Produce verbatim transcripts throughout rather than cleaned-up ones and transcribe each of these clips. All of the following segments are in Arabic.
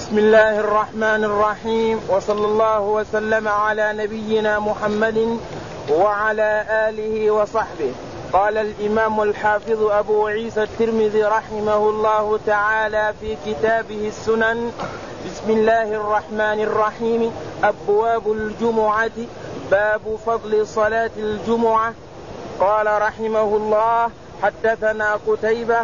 بسم الله الرحمن الرحيم، وصلى الله وسلم على نبينا محمد وعلى آله وصحبه. قال الإمام الحافظ أبو عيسى الترمذي رحمه الله تعالى في كتابه السنن: بسم الله الرحمن الرحيم. أبواب الجمعة. باب فضل صلاة الجمعة. قال رحمه الله: حدثنا قتيبة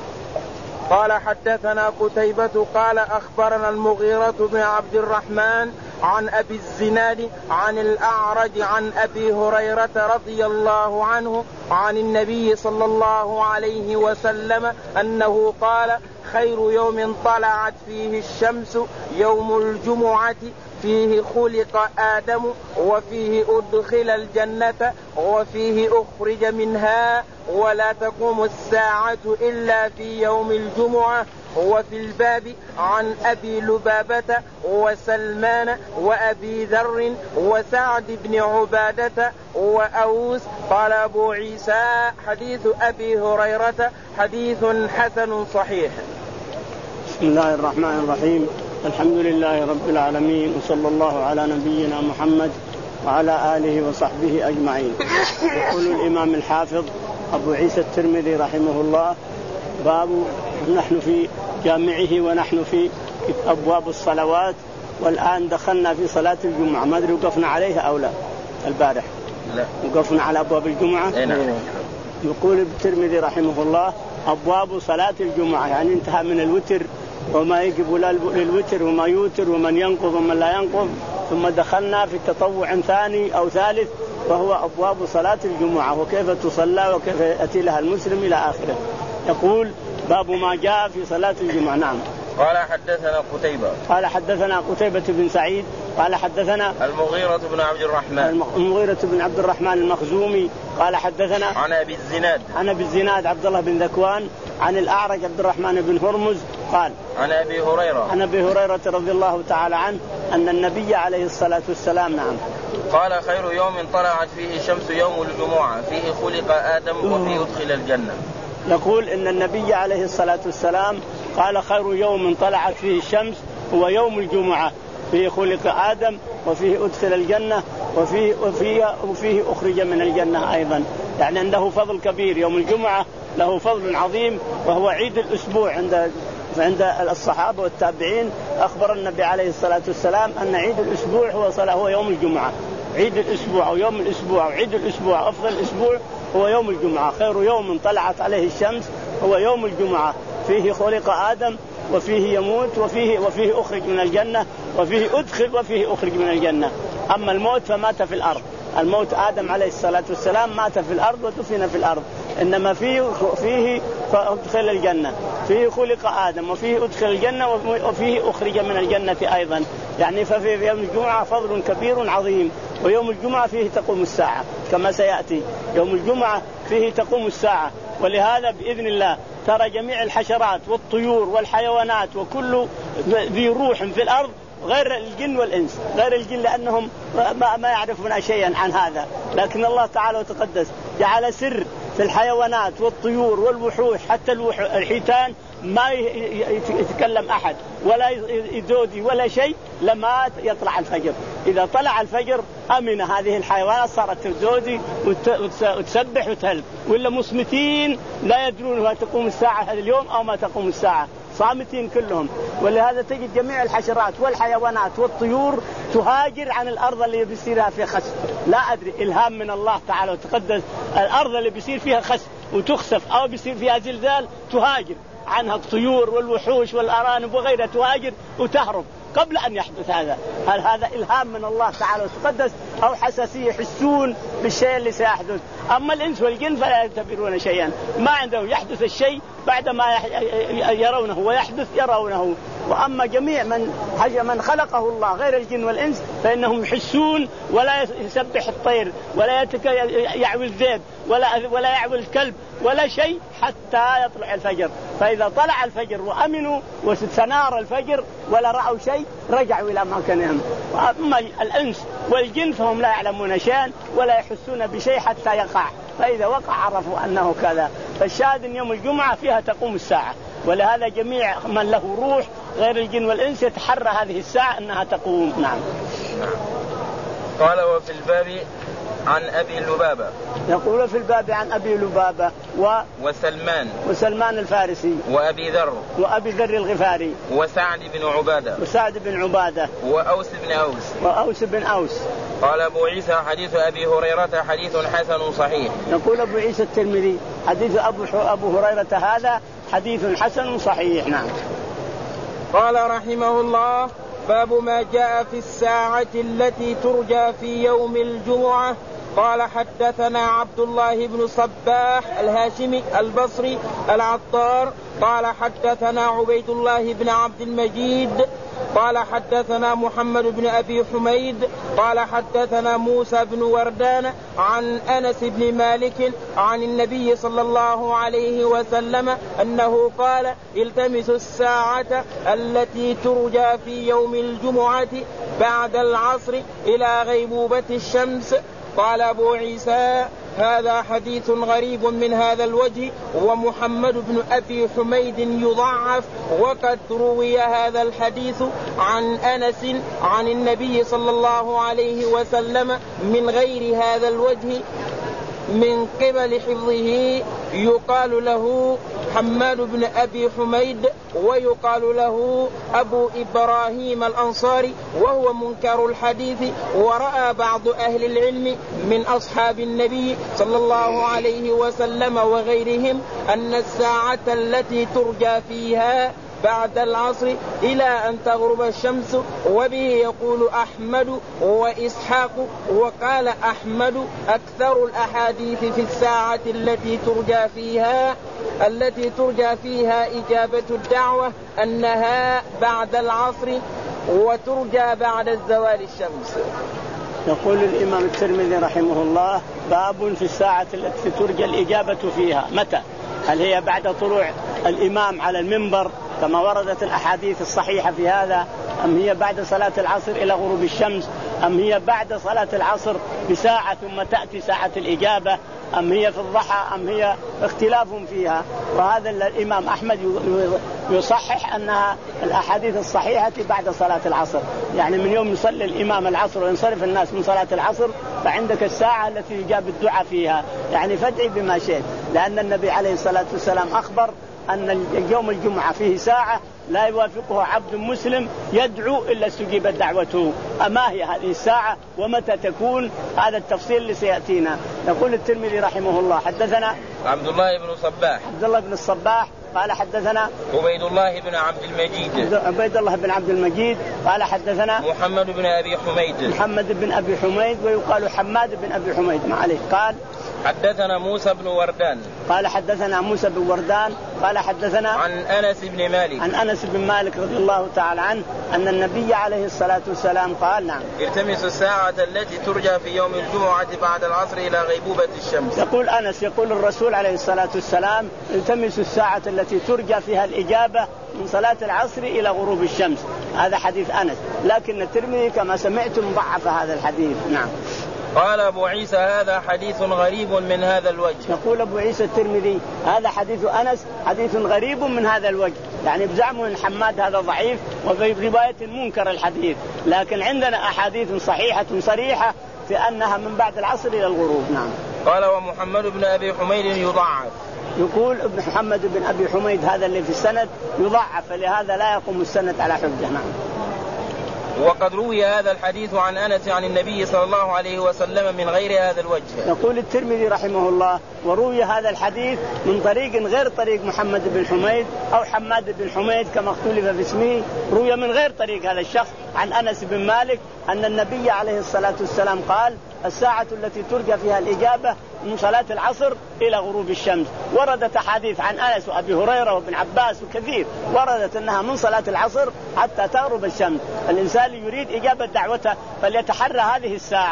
قال حدثنا قتيبة قال أخبرنا المغيرة بن عبد الرحمن عن أبي الزناد عن الأعرج عن أبي هريرة رضي الله عنه عن النبي صلى الله عليه وسلم أنه قال: خير يوم طلعت فيه الشمس يوم الجمعة، فيه خلق آدم، وفيه أدخل الجنة، وفيه أخرج منها، ولا تقوم الساعة إلا في يوم الجمعة. وفي الباب عن أبي لبابة وسلمان وأبي ذر وسعد بن عبادة وأوس. قال أبو عيسى: حديث أبي هريرة حديث حسن صحيح. بسم الله الرحمن الرحيم. الحمد لله رب العالمين، وصلى الله على نبينا محمد وعلى آله وصحبه أجمعين. يقول الإمام الحافظ أبو عيسى الترمذي رحمه الله: باب، نحن في جامعه ونحن في أبواب الصلوات، والآن دخلنا في صلاة الجمعة. ما أدري وقفنا عليها أو لا البارح؟ لا، وقفنا على أبواب الجمعة. يقول الترمذي رحمه الله: أبواب صلاة الجمعة، يعني انتهى من الوتر وما يجب للوتر وما يوتر ومن ينقض ومن لا ينقض، ثم دخلنا في تطوع ثاني أو ثالث وهو أبواب صلاة الجمعة وكيف تصلى وكيف يأتي لها المسلم إلى آخره. يقول: باب ما جاء في صلاة الجمعة. نعم. قال حدثنا قتيبة قال حدثنا قتيبة بن سعيد قال حدثنا المغيرة بن عبد الرحمن المغيرة بن عبد الرحمن المخزومي قال حدثنا عن أبي الزناد عن أبي الزناد عبد الله بن ذكوان عن الأعرج عبد الرحمن بن هرمز قال عن أبي هريرة عن أبي هريرة رضي الله تعالى عنه أن النبي عليه الصلاة والسلام نعم قال: خير يوم طلعت فيه الشمس يوم الجمعة، فيه خلق آدم، وفيه أدخل الجنة. يقول إن النبي عليه الصلاة والسلام قال: خير يوم طلعت فيه الشمس هو يوم الجمعة، فيه خلق آدم، وفيه أدخل الجنة، وفيه, وفيه, وفيه أخرج من الجنة أيضا. يعني عنده فضل كبير. يوم الجمعة له فضل عظيم، وهو عيد الأسبوع عند عند الصحابة والتابعين. أخبر النبي عليه الصلاة والسلام أن عيد الأسبوع هو صلاة هو يوم الجمعة. عيد الأسبوع أو يوم الأسبوع أو عيد الأسبوع أفضل الأسبوع هو يوم الجمعة. خير يوم طلعت عليه الشمس هو يوم الجمعة، فيه خلق آدم، وفيه يموت، وفيه وفيه أخرج من الجنة، وفيه أدخل، وفيه أخرج من الجنة. أما الموت فمات في الأرض. الموت آدم عليه الصلاة والسلام مات في الأرض ودفن في الأرض، إنما فيه فيه أدخل الجنة، فيه خلق آدم، وفيه أدخل الجنة، وفيه أخرج من الجنة أيضا. يعني ففي يوم الجمعة فضل كبير عظيم. ويوم الجمعة فيه تقوم الساعة كما سيأتي. يوم الجمعة فيه تقوم الساعة، ولهذا بإذن الله ترى جميع الحشرات والطيور والحيوانات وكل ذي روح في الأرض غير الجن والإنس، غير الجن لأنهم ما, ما يعرفون شيئا عن هذا، لكن الله تعالى وتقدس جعل سر في الحيوانات والطيور والوحوش. حتى الحيتان ما يتكلم أحد ولا يدودي ولا شيء لما يطلع الفجر. إذا طلع الفجر أمن هذه الحيوانات صارت تدودي وتسبح وتهلب، ولا مصمتين لا يدرون ما تقوم الساعة هذا اليوم أو ما تقوم الساعة، صامتين كلهم. ولهذا تجد جميع الحشرات والحيوانات والطيور تهاجر عن الأرض اللي بيصيرها فيها خسف. لا أدري، إلهام من الله تعالى وتقدس. الأرض اللي بيصير فيها خسف وتخسف أو بيصير فيها زلزال تهاجر عنها الطيور والوحوش والأرانب وغيرها، تهاجر وتهرب قبل أن يحدث هذا. هل هذا إلهام من الله تعالى وتقدس أو حساسية يحسون بالشيء اللي سيحدث؟ أما الإنس والجن فلا يعتبرون شيئا، ما عندهم يحدث الشيء بعدما يرونه ويحدث يرونه. وأما جميع من من خلقه الله غير الجن والإنس فإنهم يحسون، ولا يسبح الطير ولا يعوي الذئب ولا ولا يعوي الكلب ولا شيء حتى يطلع الفجر. فإذا طلع الفجر وأمنوا وستنار الفجر ولا رأوا شيء رجعوا إلى مكانهم. أما الإنس والجن فهم لا يعلمون شيئا ولا يحسون بشيء حتى يقع، فإذا وقع عرفوا أنه كذا. فالشاهد أن يوم الجمعة فيها تقوم الساعة، ولهذا جميع من له روح غير الجن والإنس يتحرى هذه الساعة أنها تقوم. نعم. قال وفي الباب عن أبي لبابة. يقول في الباب عن أبي لبابة و... وسلمان وسلمان الفارسي وأبي ذر وأبي ذر الغفاري وسعد بن عبادة وسعد بن عبادة وأوس بن أوس وأوس بن أوس. قال أبو عيسى حديث أبي هريرة حديث حسن صحيح. يقول أبو عيسى الترمذي حديث أبو, أبو هريرة هذا حديث حسن صحيح. نعم. قال رحمه الله باب ما جاء في الساعة التي ترجى في يوم الجمعة. قال حدثنا عبد الله بن صباح الهاشمي البصري العطار قال حدثنا عبيد الله بن عبد المجيد قال حدثنا محمد بن أبي حميد قال حدثنا موسى بن وردان عن أنس بن مالك عن النبي صلى الله عليه وسلم أنه قال التمسوا الساعة التي ترجى في يوم الجمعة بعد العصر إلى غيبوبة الشمس. قال أبو عيسى هذا حديث غريب من هذا الوجه ومحمد بن أبي حميد يضعف وقد روي هذا الحديث عن أنس عن النبي صلى الله عليه وسلم من غير هذا الوجه من قبل حفظه. يقال له حماد بن أبي حميد ويقال له أبو إبراهيم الأنصاري وهو منكر الحديث. ورأى بعض أهل العلم من أصحاب النبي صلى الله عليه وسلم وغيرهم أن الساعة التي ترجى فيها بعد العصر إلى أن تغرب الشمس. وبه يقول أحمد وإسحاق. وقال أحمد أكثر الأحاديث في الساعة التي ترجى فيها التي ترجى فيها إجابة الدعوة أنها بعد العصر وترجى بعد الزوال الشمس. يقول الإمام الترمذي رحمه الله باب في الساعة التي ترجى الإجابة فيها متى؟ هل هي بعد طلوع الإمام على المنبر كما وردت الأحاديث الصحيحة في هذا أم هي بعد صلاة العصر إلى غروب الشمس أم هي بعد صلاة العصر بساعة ثم تأتي ساعة الإجابة أم هي في الضحى أم هي اختلاف فيها. وهذا الإمام أحمد يصحح أنها الأحاديث الصحيحة بعد صلاة العصر يعني من يوم يصلي الإمام العصر وينصرف الناس من صلاة العصر فعندك الساعة التي يجاب الدعاء فيها يعني فادعي بما شئت لأن النبي عليه الصلاة والسلام أخبر أن يوم الجمعة فيه ساعة لا يوافقه عبد مسلم يدعو إلا استجيبت دعوته. أما هي هذه الساعة ومتى تكون؟ هذا التفصيل اللي سيأتينا. يقول الترمذي رحمه الله حدثنا عبد الله بن صباح عبد الله بن الصباح قال حدثنا عبيد الله بن عبد المجيد عبيد الله بن عبد المجيد قال حدثنا محمد بن أبي حميد محمد بن أبي حميد ويقال حماد بن أبي حميد ما عليه. قال حدثنا موسى بن وردان قال حدثنا موسى بن وردان قال حدثنا عن أنس بن مالك عن أنس بن مالك رضي الله تعالى عنه أن النبي عليه الصلاة والسلام قال نعم التمسوا الساعة التي ترجى في يوم الجمعة بعد العصر إلى غيبوبة الشمس. يقول أنس يقول الرسول عليه الصلاة والسلام التمسوا الساعة التي ترجى فيها الإجابة من صلاة العصر إلى غروب الشمس. هذا حديث أنس لكن الترمذي كما سمعتم ضعف هذا الحديث. نعم. قال أبو عيسى هذا حديث غريب من هذا الوجه. يقول أبو عيسى الترمذي هذا حديث أنس حديث غريب من هذا الوجه يعني بزعمه أن حماد هذا ضعيف وفي رواية منكر الحديث لكن عندنا أحاديث صحيحة صريحة في أنها من بعد العصر إلى الغروب. نعم. قال ومحمد بن أبي حميد يضعف. يقول ابن محمد بن أبي حميد هذا اللي في السند يضعف فلهذا لا يقوم السند على حجة. نعم. وقد روي هذا الحديث عن أنس عن النبي صلى الله عليه وسلم من غير هذا الوجه. يقول الترمذي رحمه الله وروي هذا الحديث من طريق غير طريق محمد بن حميد أو حماد بن حميد كما اختلف في اسمه روي من غير طريق هذا الشخص عن أنس بن مالك أن النبي عليه الصلاة والسلام قال الساعة التي ترجى فيها الإجابة من صلاة العصر إلى غروب الشمس. وردت أحاديث عن أنس وأبي هريرة وابن عباس وكثير وردت أنها من صلاة العصر حتى تغرب الشمس. الإنسان يريد إجابة دعوته فليتحرى هذه الساعة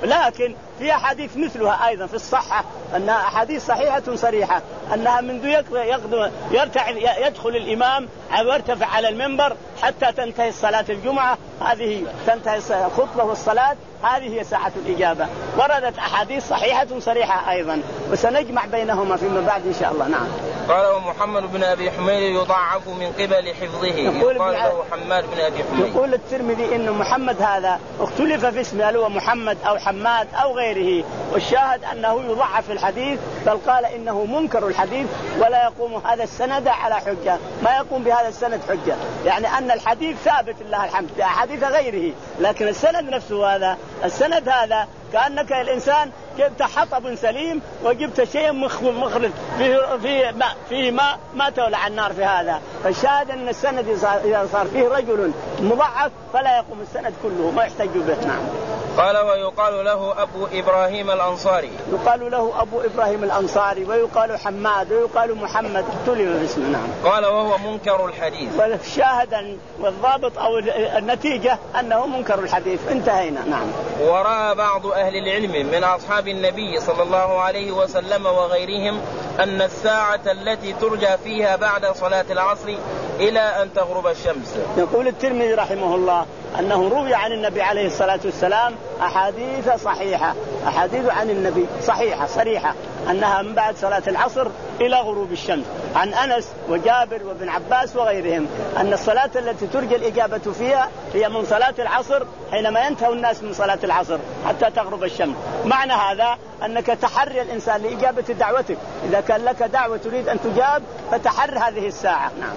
لكن في أحاديث مثلها أيضا في الصحة، أنها أحاديث صحيحة صريحة أنها منذ يقدم يرتع يدخل الإمام أو يرتفع على المنبر حتى تنتهي صلاة الجمعة، هذه تنتهي الخطبة والصلاة، هذه هي ساعة الإجابة. وردت أحاديث صحيحة صريحة أيضا، وسنجمع بينهما فيما بعد إن شاء الله. نعم. قال ومحمد بن أبي حميد يضعف من قبل حفظه، يقول له حماد بن أبي حميد. يقول الترمذي إن محمد هذا اختلف في اسمه، هل هو محمد أو حماد أو غيره، والشاهد أنه يضعف الحديث، بل قال إنه منكر الحديث ولا يقوم هذا السند على حجة، ما يقوم بهذا السند حجة، يعني أن الحديث ثابت لله الحمد بأحاديث غيره، لكن السند نفسه هذا السند هذا كأنك الإنسان جبت حطب سليم وجبت شيء مخلط فيه فيه ما فيه ما ما تولع النار في هذا. فالشاهد أن السند إذا صار فيه رجل مضعف فلا يقوم السند كله، ما يحتج به. نعم. قال ويقال له أبو إبراهيم الأنصاري، يقال له أبو إبراهيم الأنصاري، ويقال حماد، ويقال محمد، اختلف باسمه. نعم. قال وهو منكر الحديث. والشاهد والضابط أو النتيجة أنه منكر الحديث، انتهينا. نعم. ورأى بعض أهل العلم من أصحاب النبي صلى الله عليه وسلم وغيرهم أن الساعة التي ترجى فيها بعد صلاة العصر إلى أن تغرب الشمس. يقول الترمذي رحمه الله أنه روي عن النبي عليه الصلاة والسلام أحاديث صحيحة، أحاديث عن النبي صحيحة صريحة أنها من بعد صلاة العصر إلى غروب الشمس، عن أنس وجابر وابن عباس وغيرهم أن الصلاة التي ترجى الإجابة فيها هي من صلاة العصر، حينما ينتهي الناس من صلاة العصر حتى تغرب الشمس. معنى هذا أنك تحري الإنسان لإجابة دعوتك، إذا كان لك دعوة تريد أن تجاب فتحر هذه الساعة. نعم.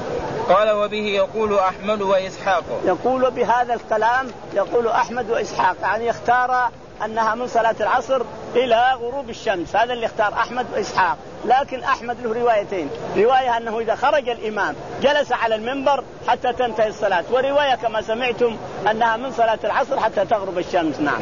قال وبه يقول أحمد وإسحاق. يقول بهذا الكلام يقول أحمد وإسحاق، يعني يختار أنها من صلاة العصر إلى غروب الشمس، هذا اللي اختار أحمد وإسحاق. لكن أحمد له روايتين، رواية أنه إذا خرج الإمام جلس على المنبر حتى تنتهي الصلاة، ورواية كما سمعتم أنها من صلاة العصر حتى تغرب الشمس. نعم.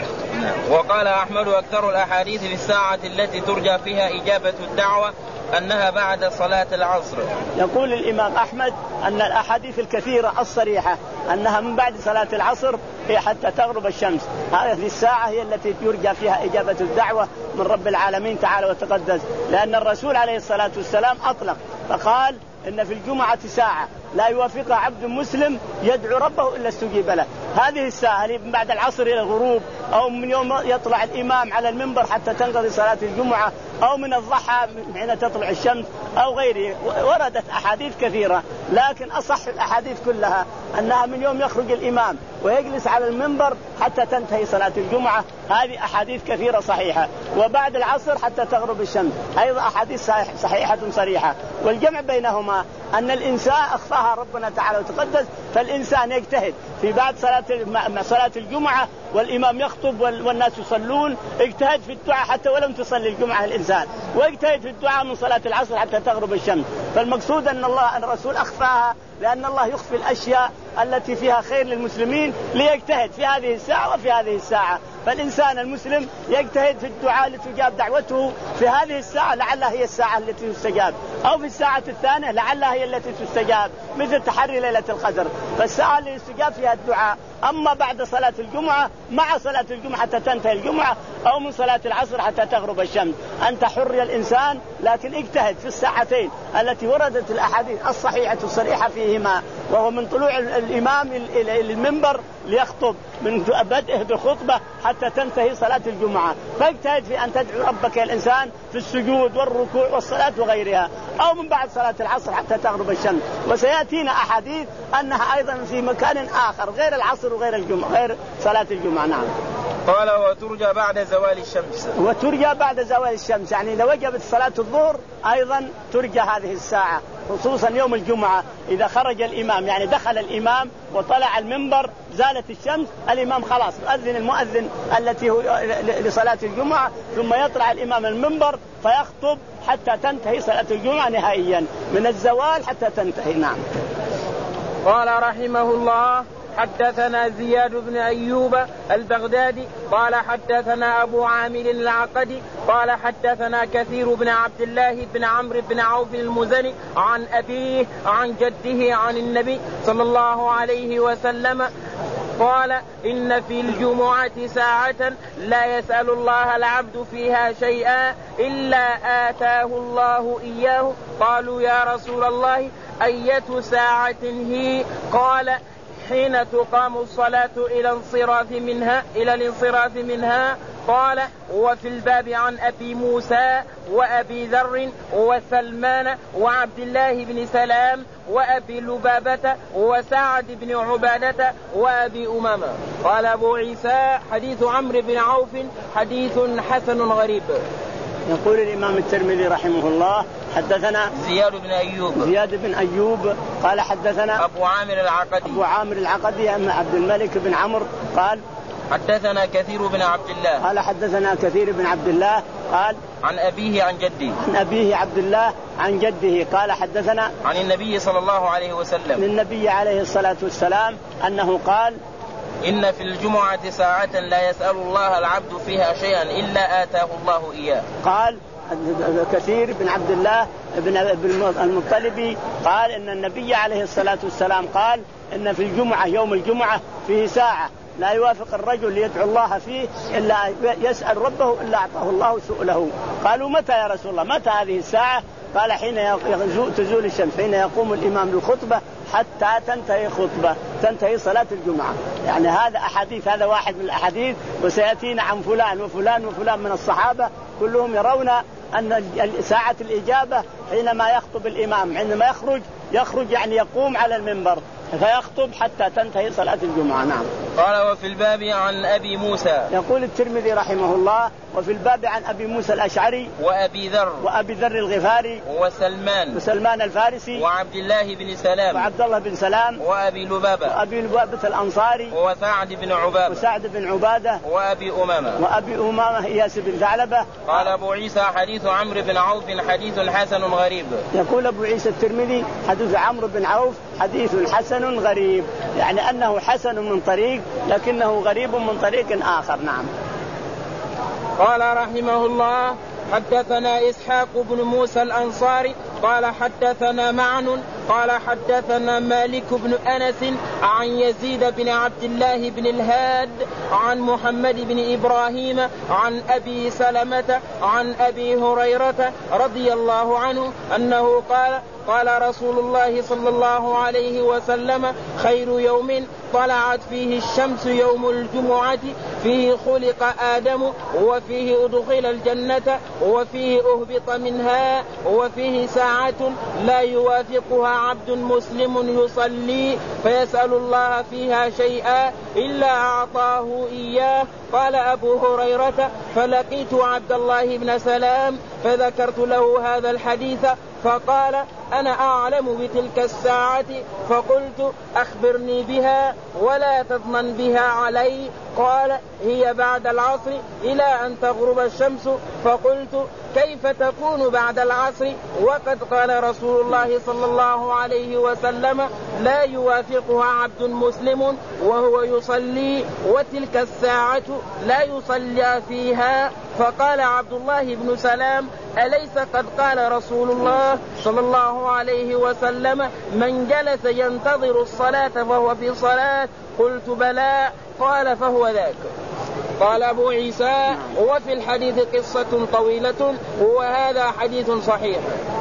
وقال أحمد أكثر الأحاديث في الساعة التي ترجى فيها إجابة الدعوة أنها بعد صلاة العصر. يقول الإمام أحمد أن الأحاديث الكثيرة الصريحة أنها من بعد صلاة العصر حتى تغرب الشمس، هذه الساعة هي التي يرجى فيها إجابة الدعوة من رب العالمين تعالى وتقدس، لأن الرسول عليه الصلاة والسلام أطلق فقال إن في الجمعة ساعة لا يوافقها عبد مسلم يدعو ربه إلا استجيب له. هذه الساعة من بعد العصر إلى الغروب، أو من يوم يطلع الإمام على المنبر حتى تنقضي صلاة الجمعة، أو من الضحى حين تطلع الشمس أو غيره. وردت أحاديث كثيرة، لكن أصح الأحاديث كلها أنها من يوم يخرج الإمام ويجلس على المنبر حتى تنتهي صلاة الجمعة، هذه أحاديث كثيرة صحيحة. وبعد العصر حتى تغرب الشمس أيضا أحاديث صحيحة صريحة. والجمع بينهما أن الإنسان أخفاها ربنا تعالى وتقدس، فالإنسان يجتهد في بعد صلاة صلاة الجمعة والإمام يخطب والناس يصلون، اجتهد في الدعاء حتى ولم تصلي الجمعة الإنسان، واجتهد في الدعاء من صلاة العصر حتى تغرب الشمس. فالمقصود أن الله أن الرسول أخفاها، لأن الله يخفي الأشياء التي فيها خير للمسلمين ليجتهد في هذه الساعة وفي هذه الساعة. فالإنسان المسلم يجتهد في الدعاء لتجاب دعوته في هذه الساعة لعلها هي الساعة التي تستجاب، أو في الساعة الثانية لعلها هي التي تستجاب، مثل تحري ليلة القدر، فالساعة اللي يستجاب فيها الدعاء. أما بعد صلاة الجمعة مع صلاة الجمعة حتى تنتهي الجمعة، أو من صلاة العصر حتى تغرب الشمس، أنت حر الإنسان، لكن اجتهد في الساعتين التي وردت الأحاديث الصحيحة الصريحة فيهما، وهو من طلوع الإمام إلى المنبر ليخطب من بدءه بالخطبة حتى تنتهي صلاة الجمعة. فاجتهد في أن تدعو ربك الإنسان في السجود والركوع والصلاة وغيرها، أو من بعد صلاة العصر حتى تغرب الشمس. وسيأتينا أحاديث أنها أيضا في مكان آخر غير العصر وغير الجمعة غير صلاة الجمعة. نعم. قال وترجى بعد زوال الشمس. وترجى بعد زوال الشمس، يعني إذا وجبت صلاة الظهر أيضا ترجى هذه الساعة، خصوصا يوم الجمعة إذا خرج الإمام، يعني دخل الإمام وطلع المنبر زالت الشمس، الإمام خلاص أذن المؤذن التي هو لصلاة الجمعة، ثم يطلع الإمام المنبر فيخطب حتى تنتهي صلاة الجمعة نهائيا من الزوال حتى تنتهي. نعم. قال رحمه الله حدثنا زياد بن أيوب البغدادي قال حدثنا أبو عامر العقدي قال حدثنا كثير بن عبد الله بن عمرو بن عوف المزني عن أبيه عن جده عن النبي صلى الله عليه وسلم قال إن في الجمعة ساعة لا يسأل الله العبد فيها شيئا إلا آتاه الله إياه. قالوا يا رسول الله أية ساعة هي؟ قال حين تقام الصلاة إلى الانصراف منها إلى الانصراف منها. قال وفي الباب عن أبي موسى وأبي ذر وسلمان وعبد الله بن سلام وأبي لبابة وسعد بن عبادة وأبي أمامة. قال أبو عيسى حديث عمرو بن عوف حديث حسن غريب. يقول الإمام الترمذي رحمه الله حدثنا زياد بن أيوب زياد بن أيوب قال حدثنا أبو عامر العقدي أبو عامر العقدي أم عبد الملك بن عمرو قال حدثنا كثير بن عبد الله قال حدثنا كثير بن عبد الله قال عن أبيه عن جده عن أبيه عبد الله عن جده قال حدثنا عن النبي صلى الله عليه وسلم للنبي عليه الصلاة والسلام أنه قال إن في الجمعة ساعة لا يسأل الله العبد فيها شيئا إلا آتاه الله إياه. قال كثير بن عبد الله بن المطلبي قال إن النبي عليه الصلاة والسلام قال إن في الجمعة يوم الجمعة فيه ساعة لا يوافق الرجل يدعو الله فيه إلا يسأل ربه إلا أعطاه الله سؤله. قالوا متى يا رسول الله متى هذه الساعة؟ قال حين تزول الشمس حين يقوم الإمام للخطبة حتى تنتهي خطبة تنتهي صلاة الجمعة. يعني هذا أحاديث هذا واحد من الأحاديث وسيأتينا عن فلان وفلان وفلان من الصحابة كلهم يرون أن ساعة الإجابة حينما يخطب الإمام عندما يخرج يخرج يعني يقوم على المنبر فيخطب حتى تنتهي صلاة الجمعة. نعم. قال وفي الباب عن أبي موسى يقول الترمذي رحمه الله وفي الباب عن أبي موسى الأشعري وأبي ذر وأبي ذر الغفاري وسلمان وسلمان الفارسي وعبد الله بن سلام وعبد الله بن سلام وأبي لبابة وأبي لبابة الأنصاري وسعد بن عبادة وسعد بن عبادة وأبي أمامة وأبي أمامة إياس بن ثعلبة. قال أبو عيسى حديث عمرو بن عوف حديث حسن غريب. يقول أبو عيسى الترمذي حديث عمرو بن عوف حديث حسن غريب يعني أنه حسن من طريق لكنه غريب من طريق آخر. نعم. قال رحمه الله حدثنا إسحاق بن موسى الأنصاري قال حدثنا معن قال حدثنا مالك بن أنس عن يزيد بن عبد الله بن الهاد عن محمد بن إبراهيم عن أبي سلمة عن أبي هريرة رضي الله عنه أنه قال قال رسول الله صلى الله عليه وسلم خير يوم طلعت فيه الشمس يوم الجمعة فيه خلق آدم وفيه أدخل الجنة وفيه أهبط منها وفيه ساعة لا يوافقها عبد مسلم يصلي فيسأل الله فيها شيئا إلا أعطاه إياه. قال أبو هريرة فلقيت عبد الله بن سلام فذكرت له هذا الحديث فقال أنا أعلم بتلك الساعة فقلت أخبرني بها ولا تضمن بها علي. قال هي بعد العصر إلى أن تغرب الشمس. فقلت كيف تكون بعد العصر وقد قال رسول الله صلى الله عليه وسلم لا يوافقها عبد مسلم وهو يصلي وتلك الساعة لا يصلي فيها. فقال عبد الله بن سلام أليس قد قال رسول الله صلى الله عليه وسلم من جلس ينتظر الصلاة فهو في صلاة؟ قلت بلى. قال فهو ذاك. قال أبو عيسى وفي الحديث قصة طويلة وهذا حديث صحيح.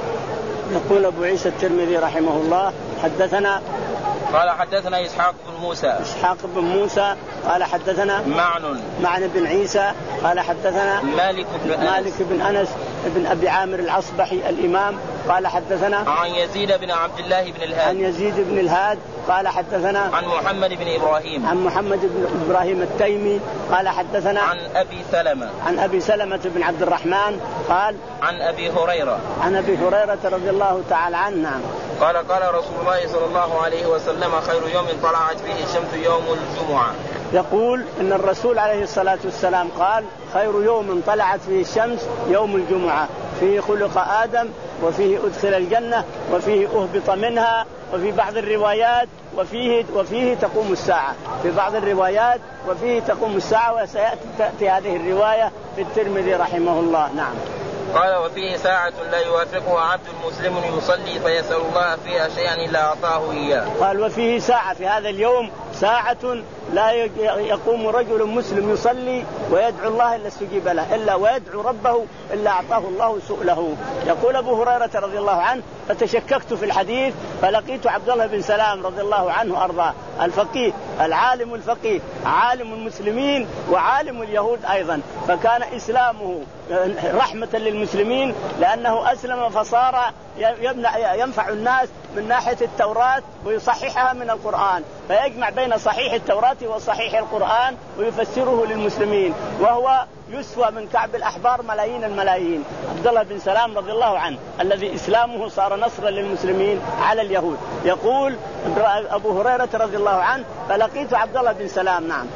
يقول أبو عيسى الترمذي رحمه الله حدثنا قال حدثنا إسحاق بن موسى إسحاق بن موسى قال حدثنا معن معن بن عيسى قال حدثنا مالك بن أنس مالك بن أنس بن أبي عامر العصبحي الإمام قال حدثنا عن يزيد بن عبد الله بن الهاد عن يزيد بن الهاد قال حدثنا عن محمد بن إبراهيم عن محمد بن إبراهيم التيمي قال حدثنا عن أبي سلمة عن أبي سلمة بن عبد الرحمن قال عن أبي هريرة عن أبي هريرة رضي الله تعالى عنه قال قال رسول الله صلى الله عليه وسلم خير يوم طلعت فيه الشمس يوم الجمعة. يقول إن الرسول عليه الصلاة والسلام قال خير يوم طلعت فيه الشمس يوم الجمعة فيه خلق آدم وفيه أدخل الجنة وفيه أهبط منها وفي بعض الروايات وفيه وفيه تقوم الساعة في بعض الروايات وفيه تقوم الساعة وسيأتي هذه الرواية في الترمذي رحمه الله. نعم. قال وفيه ساعة لا يوافقها عبد مسلم يصلي فيسأل الله فيها شيئا إلا أعطاه إياه. قال وفيه ساعة في هذا اليوم ساعة لا يقوم رجل مسلم يصلي ويدعو الله إلا استجيب له، إلا ويدعو ربه إلا أعطاه الله سؤله. يقول أبو هريرة رضي الله عنه: فتشككت في الحديث فلقيت عبد الله بن سلام رضي الله عنه أرضاه، الفقيه العالم الفقيه، عالم المسلمين وعالم اليهود أيضا، فكان إسلامه رحمة للمسلمين لأنه أسلم فصار ينفع الناس من ناحية التوراة ويصححها من القرآن، فيجمع بين صحيح التوراة وصحيح القرآن ويفسره للمسلمين، وهو يسوى من كعب الأحبار ملايين الملايين. عبد الله بن سلام رضي الله عنه الذي إسلامه صار نصرا للمسلمين على اليهود. يقول أبو هريرة رضي الله عنه: فلقيت عبد الله بن سلام. نعم.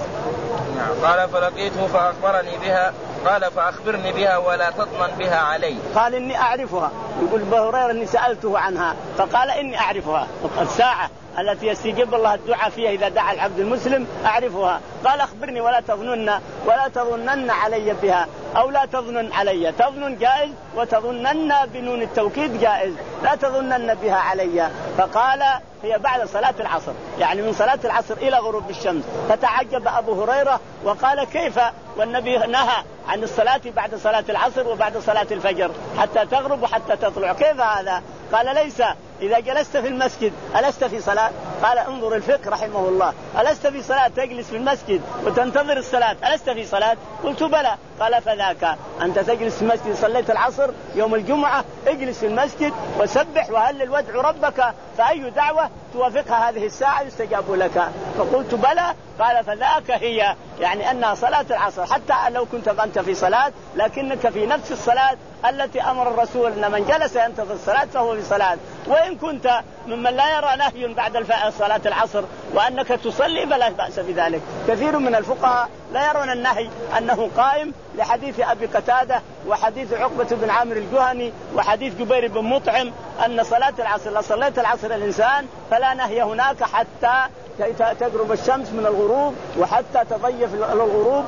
قال: فلقيته فأخبرني بها. قال: فأخبرني بها ولا تضمن بها علي. قال: إني أعرفها. يقول أبو هريرة: إني سألته عنها فقال: إني أعرفها، الساعة التي يستجيب الله الدعاء فيها إذا دعا العبد المسلم أعرفها. قال: أخبرني ولا تظنن ولا تظنن علي بها، أو لا تظنن علي، تظنن جائز وتظنن بنون التوكيد جائز، لا تظنن بها علي. فقال: هي بعد صلاة العصر، يعني من صلاة العصر إلى غروب الشمس. فتعجب أبو هريرة وقال: كيف والنبي نهى عن الصلاة بعد صلاة العصر وبعد صلاة الفجر حتى تغرب وحتى تطلع، كيف هذا؟ قال: ليس إذا جلست في المسجد ألست في صلاة؟ قال: انظر الفقه رحمه الله، ألست في صلاة تجلس في المسجد وتنتظر الصلاة، ألست في صلاة؟ قلت: بلى. قال: فذاك أنت تجلس في المسجد، صليت العصر يوم الجمعة اجلس في المسجد وسبح وهلل وادعو ربك، فأي دعوة توافقها هذه الساعة يستجاب لك. فقلت: بلى. قال: فذاك هي، يعني أنها صلاة العصر، حتى لو كنت أنت في صلاة لكنك في نفس الصلاة التي أمر الرسول أن من جلس ينتظر الصلاة فهو في صلاة. وإن كنت ممن لا يرى نهي بعد صلاة العصر وأنك تصلي فلا بأس بذلك. كثير من الفقهاء لا يرون النهي أنه قائم لحديث أبي قتادة وحديث عقبة بن عامر الجهني وحديث جبير بن مطعم أن صلاة العصر لا صليت العصر الإنسان فلا نهي هناك حتى تغرب الشمس من الغروب وحتى تضيف الغروب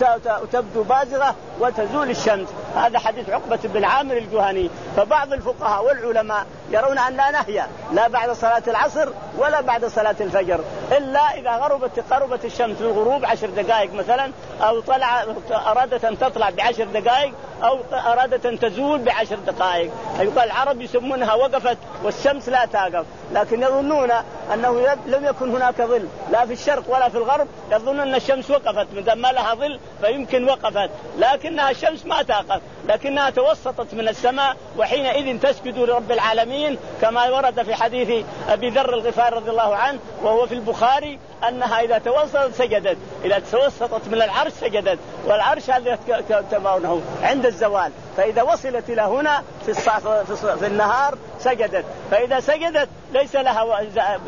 وتبدو بازغة وتزول الشمس. هذا حديث عقبة بن عامر الجهني. فبعض الفقهاء والعلماء يرون أن لا نهي لا بعد صلاة العصر ولا بعد صلاة الفجر إلا إذا غربت قربت الشمس الغروب عشر دقائق مثلا، أو طلع أرادت أن تطلع بعشر دقائق، أو أرادت أن تزول بعشر دقائق. يقول العرب يسمونها وقفت والشمس لا تقف، لكن يظنون أنه لم يكن هناك ظل لا في الشرق ولا في الغرب، يظنون أن الشمس وقفت مدام ما لها ظل فيمكن وقفت، لكنها الشمس ما تقف، لكنها توسطت من السماء وحينئذ تسجد لرب العالمين، كما ورد في حديث أبي ذر الغفاري رضي الله عنه وهو في البخاري أنها إذا توسطت سجدت، إذا توسطت من العرش سجدت، والعرش هذا تبعونه عند الزوال، فإذا وصلت إلى هنا في, في النهار سجدت، فإذا سجدت ليس لها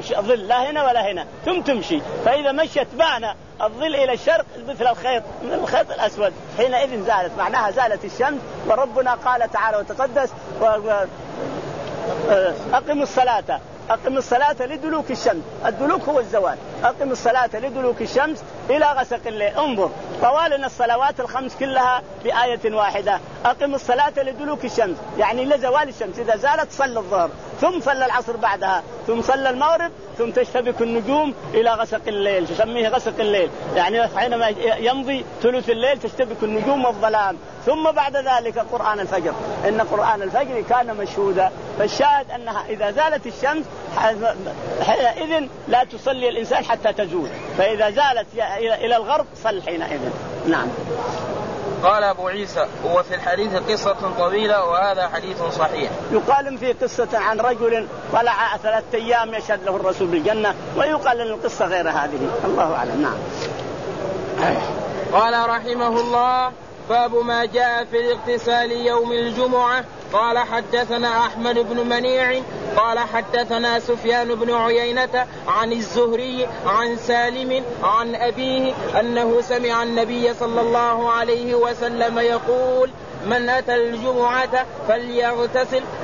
ظل لا هنا ولا هنا ثم تمشي، فإذا مشت بان الظل إلى الشرق مثل الخيط من الخيط الأسود، حينئذ زالت، معناها زالت الشمس. وربنا قال تعالى وتقدس: أقم الصلاة أقم الصلاة لدلوك الشمس، الدلوك هو الزوال، أقم الصلاة لدلوك الشمس إلى غسق الليل. انظر طوالنا الصلوات الخمس كلها بآية واحدة، أقم الصلاة لدلوك الشمس يعني لزوال الشمس، إذا زالت صلى الظهر ثم صلى العصر بعدها ثم صلى المغرب ثم تشتبك النجوم إلى غسق الليل، تسميه غسق الليل، يعني حينما يمضي ثلث الليل تشتبك النجوم والظلام، ثم بعد ذلك قرآن الفجر، إن قرآن الفجر كان مشهودا. فالشاهد أنها إذا زالت الشمس حينئذ لا تصلي الإنسان حتى تزول، فإذا زالت إلى الغرب صل حينئذ. نعم. قال أبو عيسى: هو في الحديث قصة طويلة وهذا حديث صحيح. يقال في قصة عن رجل طلع ثلاثة أيام يشهد له الرسول بالجنة، ويقال أن القصة غير هذه، الله أعلم. نعم. قال رحمه الله: باب ما جاء في الاغتسال يوم الجمعة. قال: حدثنا أحمد بن منيع قال حدثنا سفيان بن عيينة عن الزهري عن سالم عن أبيه أنه سمع النبي صلى الله عليه وسلم يقول: من أتى الجمعة فليغتسل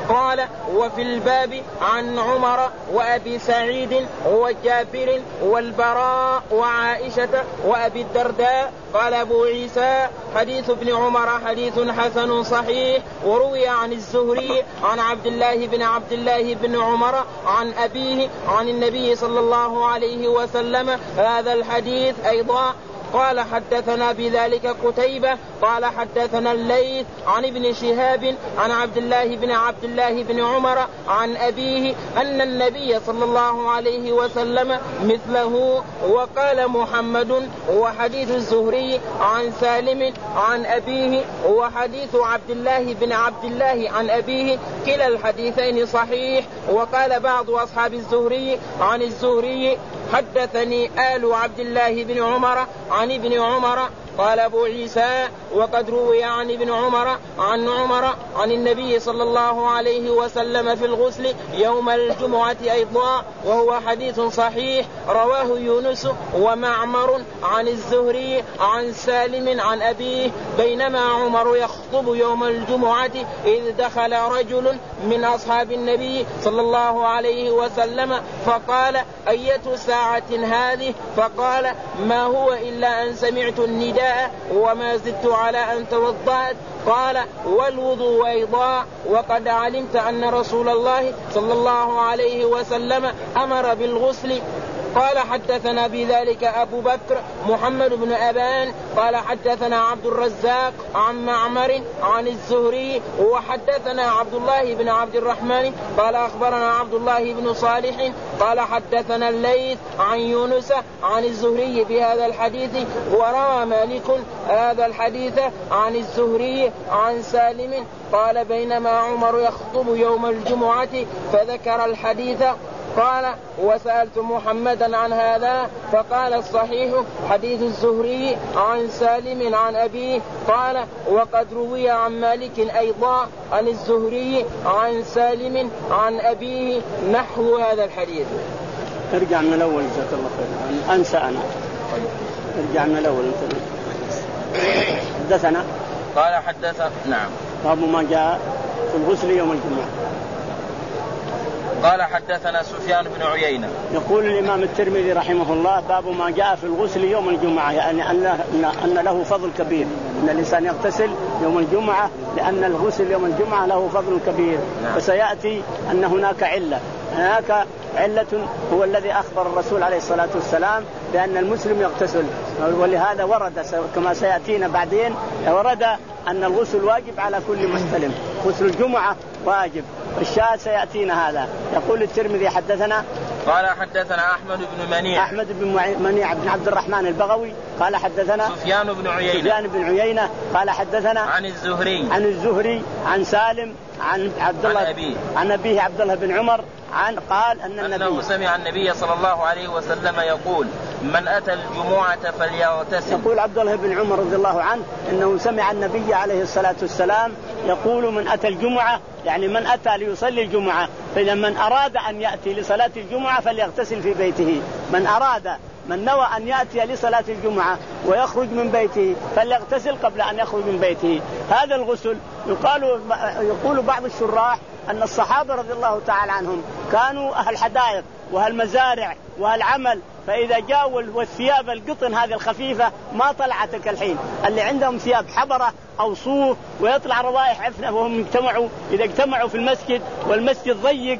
قال وفي الباب عن عمر وأبي سعيد وجابر والبراء وعائشة وأبي الدرداء. قال أبو عيسى حديث ابن عمر حديث حسن صحيح. وروي عن الزهري عن عبد الله بن عبد الله بن عمر عن أبيه عن النبي صلى الله عليه وسلم هذا الحديث أيضا. قال حدثنا بذلك قتيبة قال حدثنا الليث عن ابن شهاب عن عبد الله بن عبد الله بن عمر عن أبيه أن النبي صلى الله عليه وسلم مثله. وقال محمد وحديث الزهري عن سالم عن أبيه وحديث عبد الله بن عبد الله عن أبيه كلا الحديثين صحيح. وقال بعض أصحاب الزهري عن الزهري حدثني آل عبد الله بن عمر عن ابن عمر. قال أبو عيسى وقد روي عن ابن عمر عن عمر عن النبي صلى الله عليه وسلم في الغسل يوم الجمعة أيضا وهو حديث صحيح. رواه يونس ومعمر عن الزهري عن سالم عن أبيه بينما عمر يخطب يوم الجمعة إذ دخل رجل من أصحاب النبي صلى الله عليه وسلم فقال أية ساعة هذه؟ فقال ما هو إلا أن سمعت النداء وما زدت على أن توضأت. قال والوضوء أيضا وقد علمت أن رسول الله صلى الله عليه وسلم أمر بالغسل. قال حدثنا بذلك أبو بكر محمد بن أبان قال حدثنا عبد الرزاق عن معمر عن الزهري وحدثنا عبد الله بن عبد الرحمن قال أخبرنا عبد الله بن صالح قال حدثنا الليث عن يونس عن الزهري بهذا الحديث. وروى مالك هذا الحديث عن الزهري عن سالم قال بينما عمر يخطب يوم الجمعة فذكر الحديث. قال وسألت محمدا عن هذا فقال الصحيح حديث الزهري عن سالم عن أبيه. قال وقد روي عن مالك أيضا عن الزهري عن سالم عن أبيه نحو هذا الحديث. ارجع من الأول جزاك الله خير. أنسى أنا ارجع من الأول. حدثنا قال حدثنا نعم باب ما جاء في الغسل يوم الجمعة. قال حدثنا سفيان بن عيينة. يقول الإمام الترمذي رحمه الله باب ما جاء في الغسل يوم الجمعة يعني أن له فضل كبير أن الإنسان يغتسل يوم الجمعة لأن الغسل يوم الجمعة له فضل كبير. نعم. وسيأتي أن هناك علة هناك علة هو الذي أخبر الرسول عليه الصلاة والسلام بأن المسلم يغتسل ولهذا ورد كما سيأتينا بعدين ورد أن الغسل واجب على كل محتلم. غسل الجمعة واجب. الشاهد سيأتينا هذا. يقول الترمذي حدثنا قال حدثنا أحمد بن منيع أحمد بن منيع بن عبد الرحمن البغوي قال حدثنا سفيان بن عيينة سفيان بن عيينة قال حدثنا عن الزهري عن الزهري عن سالم عن عبد الله عن أبيه عن أبيه عبد الله بن عمر عن قال أن النبي أنه سمع النبي صلى الله عليه وسلم يقول من أتى الجمعة فليغتسل. يقول عبد الله بن عمر رضي الله عنه أنه سمع النبي عليه الصلاة والسلام يقول من أتى الجمعة يعني من أتى ليصلي الجمعة فمن أراد أن يأتي لصلاة الجمعة فليغتسل في بيته. من أراد من نوى أن يأتي لصلاة الجمعة ويخرج من بيته فليغتسل قبل أن يخرج من بيته. هذا الغسل يقال يقول بعض الشراح أن الصحابة رضي الله تعالى عنهم كانوا أهل حدائق وأهل مزارع وأهل عمل فإذا جاءوا والثياب القطن هذه الخفيفة ما طلعتك الحين اللي عندهم ثياب حبرة أو صوف ويطلع روائح عفنة وهم اجتمعوا إذا اجتمعوا في المسجد والمسجد ضيق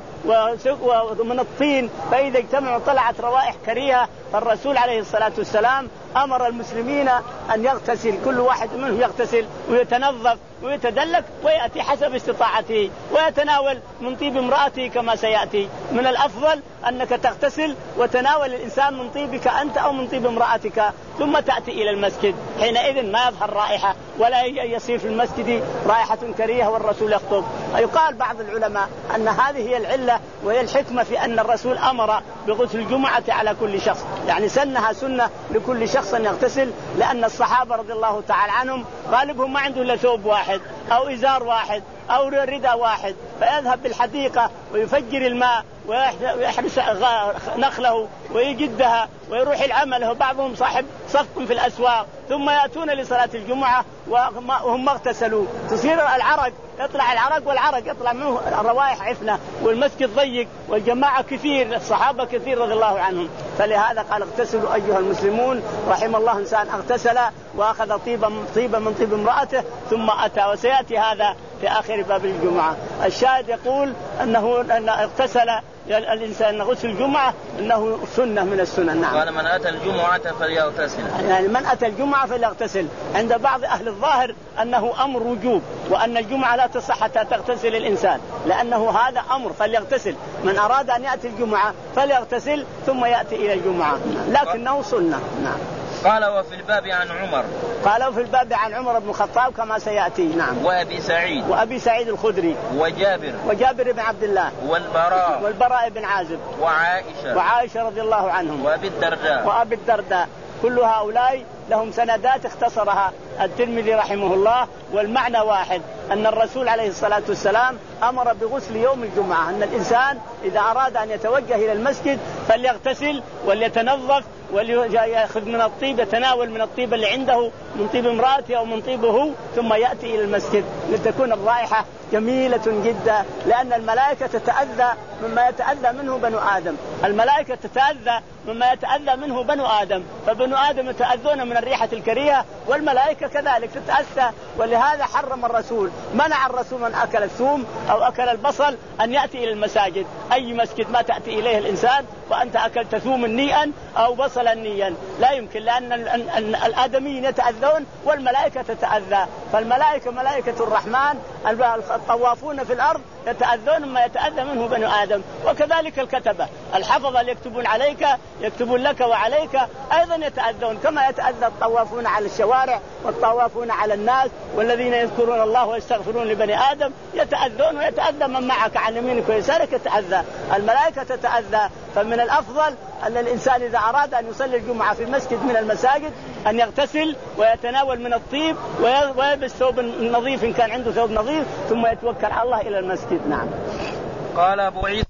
ومن الطين فإذا اجتمعوا طلعت روائح كريهة. فالرسول عليه الصلاة والسلام أمر المسلمين أن يغتسل كل واحد منهم يغتسل ويتنظف ويتدلك ويأتي حسب استطاعته ويتناول من طيب امرأته كما سيأتي. من الأفضل أنك تغتسل وتناول الإنسان من طيبك أنت أو من طيب امرأتك ثم تأتي إلى المسجد. حينئذ ما يظهر رائحة ولا يصير في المسجد رائحة كريهة والرسول يخطب. يقال بعض العلماء أن هذه هي العلة وهي الحكمة في أن الرسول أمر بغسل الجمعة على كل شخص يعني سنها سنة لكل شخص يغتسل لأن الصحابة رضي الله تعالى عنهم غالبهم ما عنده إلا ثوب واحد أو إزار واحد أو رداء واحد فيذهب بالحديقة ويفجر الماء ويحرس نخله ويجدها ويروح العمل، وبعضهم صاحب صفق في الأسواق، ثم يأتون لصلاة الجمعة وهم اغتسلوا، تصير العرق، يطلع العرق والعرق يطلع منه روائح عفنة، والمسجد ضيق والجماعة كثير، الصحابة كثير رضي الله عنهم. فلهذا قال اغتسلوا أيها المسلمون، رحم الله إنسان اغتسل وأخذ طيبا طيبا من طيب امرأته ثم أتى. وسيأتي هذا في آخر باب الجمعة. الشاهد يقول أنه أن اغتسل الإنسان غسل الجمعة أنه سنة من السنن. نعم. قال من أتى الجمعة فليغتسل، يعني من أتى الجمعة فليغتسل. عند بعض أهل الظاهر أنه أمر وجوب، وأن الجمعة لا تصح حتى تغتسل الإنسان، لأنه هذا أمر فليغتسل. من أراد أن يأتي الجمعة فليغتسل ثم يأتي إلى الجمعة، لكنه سنة. نعم. قال وفي الباب عن عمر، قال وفي الباب عن عمر بن الخطاب كما سيأتي. نعم. وأبي سعيد، وأبي سعيد الخدري، وجابر، وجابر بن عبد الله، والبراء، والبراء بن عازب، وعائشة، وعائشة رضي الله عنهم، وأبي الدرداء، وأبي الدرداء. كل هؤلاء لهم سندات اختصرها الترمذي رحمه الله، والمعنى واحد، أن الرسول عليه الصلاة والسلام أمر بغسل يوم الجمعة، أن الإنسان إذا أراد أن يتوجه إلى المسجد فليغتسل وليتنظف وليأخذ من الطيب، يتناول من الطيب اللي عنده من طيب امرأته أو من طيبه، ثم يأتي إلى المسجد لتكون الرائحة جميلة جدا، لأن الملائكة تتأذى مما يتأذى منه بنو آدم، الملائكة تتأذى مما يتأذى منه بنو آدم، فبنو آدم يتأذون من الريحة الكريهة والملائكة كذلك تتأذى. ولهذا حرم الرسول، منع الرسول من أكل الثوم أو أكل البصل أن يأتي إلى المساجد، أي مسجد ما تأتي إليه الإنسان وأنت أكلت ثوم نيئا أو بصلا نيئا لا يمكن، لأن الآدميين يتأذون والملائكة تتأذى. فالملائكة ملائكة الرحمن الطوافون في الأرض يتأذون ما يتأذى منه بنو آدم، وكذلك الكتبة الحفظة اللي يكتبون عليك يكتبون لك وعليك أيضا يتأذون، كما يتأذى الطوافون على الشوارع والطوافون على الناس والذين يذكرون الله ويستغفرون لبني آدم يتأذون، ويتأذى من معك عن يمينك ويسارك يتأذى، الملائكة تتأذى. فمن الأفضل أن الإنسان إذا أراد أن يصلي الجمعة في مسجد من المساجد أن يغتسل ويتناول من الطيب ويلبس ثوب نظيف إن كان عنده ثوب نظيف، ثم يتوكل على الله إلى المسجد. نعم. قال أبو عيسى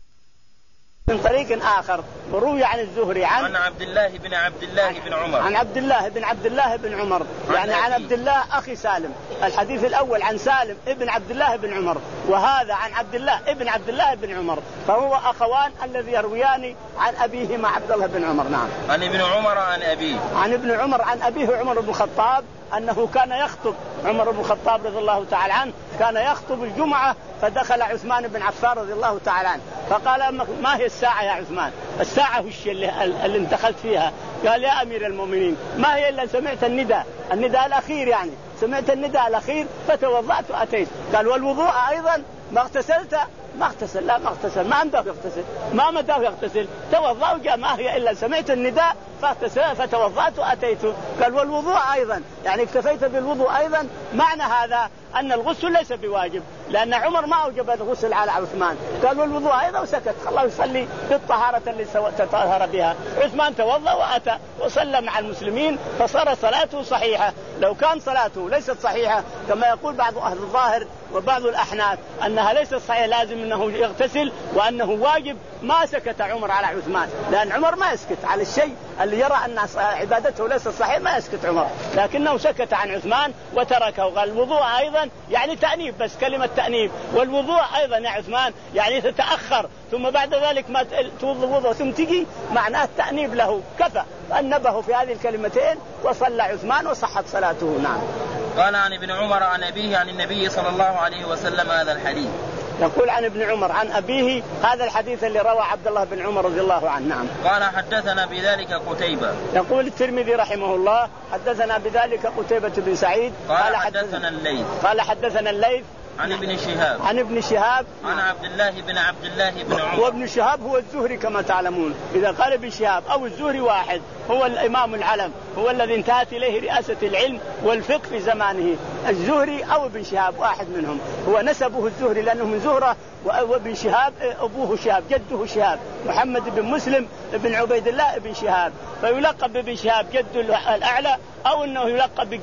من طريق آخر وروي عن الزهري عن, عن عبد الله بن عبد الله بن عمر، عن عبد الله بن عبد الله بن عمر، يعني عن عبد الله أخي سالم. الحديث الأول عن سالم ابن عبد الله بن عمر، وهذا عن عبد الله ابن عبد الله بن عمر، فهو أخوان الذي يرويان عن أبيهما عبد الله بن عمر. نعم. عن ابن عمر عن أبيه، عن ابن عمر عن أبيه عمر بن الخطاب أنه كان يخطب، عمر بن الخطاب رضي الله تعالى عنه كان يخطب الجمعة، فدخل عثمان بن عفان رضي الله تعالى عنه فقال ما هي الساعة يا عثمان؟ الساعة وش اللي, اللي انتخلت فيها؟ قال يا أمير المؤمنين ما هي إلا سمعت النداء، النداء الأخير، يعني سمعت النداء الأخير فتوضأت وأتيت. قال والوضوء أيضا ما اغتسلت؟ ما اغتسل، لا ما اغتسل، ما عنده يغتسل، ما مداه يغتسل، توضأ وجاء، ما هي إلا سمعت النداء فاغتسل فتوضأت وأتيت. قال والوضوء أيضا، يعني اكتفيت بالوضوء أيضا. معنى هذا أن الغسل ليس بواجب، لأن عمر ما أوجب الغسل على عثمان، قال والوضوء أيضا وسكت، خلاه يصلي بالطهارة اللي تطهر بها. عثمان توضأ وأتى وصلى مع المسلمين فصار صلاته صحيحة. لو كان صلاته ليست صحيحة كما يقول بعض أهل الظاهر وبعض الأحناف أنها ليست صحيحة لازم أنه يغتسل وأنه واجب، ما سكت عمر على عثمان، لأن عمر ما يسكت على الشيء اللي يرى أن عبادته ليست صحيحة، ما يسكت عمر، لكنه سكت عن عثمان وتركه. قال الوضوء أيضا يعني تأنيب، بس كلمة تأنيب، والوضوء أيضا يا عثمان يعني تتأخر ثم بعد ذلك ما توضى الوضوء ثم تجي، معناه التأنيب له، كفى فأنبه في هذه الكلمتين وصلى عثمان وصحت صلاته. نعم. قال عن ابن عمر عن أبيه عن النبي صلى الله عليه وسلم هذا الحديث. يقول عن ابن عمر عن أبيه هذا الحديث اللي روى عبد الله بن عمر رضي الله عنه. نعم. قال حدثنا بذلك قتيبة. يقول الترمذي رحمه الله حدثنا بذلك قتيبة بن سعيد قال, قال حدثنا الليث قال حدثنا الليث عن ابن شهاب عن ابن شهاب عن عبد الله بن عبد الله بن عمر. وابن شهاب هو الزهري كما تعلمون، إذا قال ابن شهاب أو الزهري واحد، هو الإمام العلم، هو الذي انتهت إليه رئاسة العلم والفقه في زمانه، الزهري أو ابن شهاب واحد منهم، هو نسبه الزهري لأنه من زهرة، وابن شهاب أبوه شهاب جده شهاب، محمد بن مسلم بن عبيد الله بن شهاب، فيلقب بابن شهاب جد الأعلى، أو أنه يلقب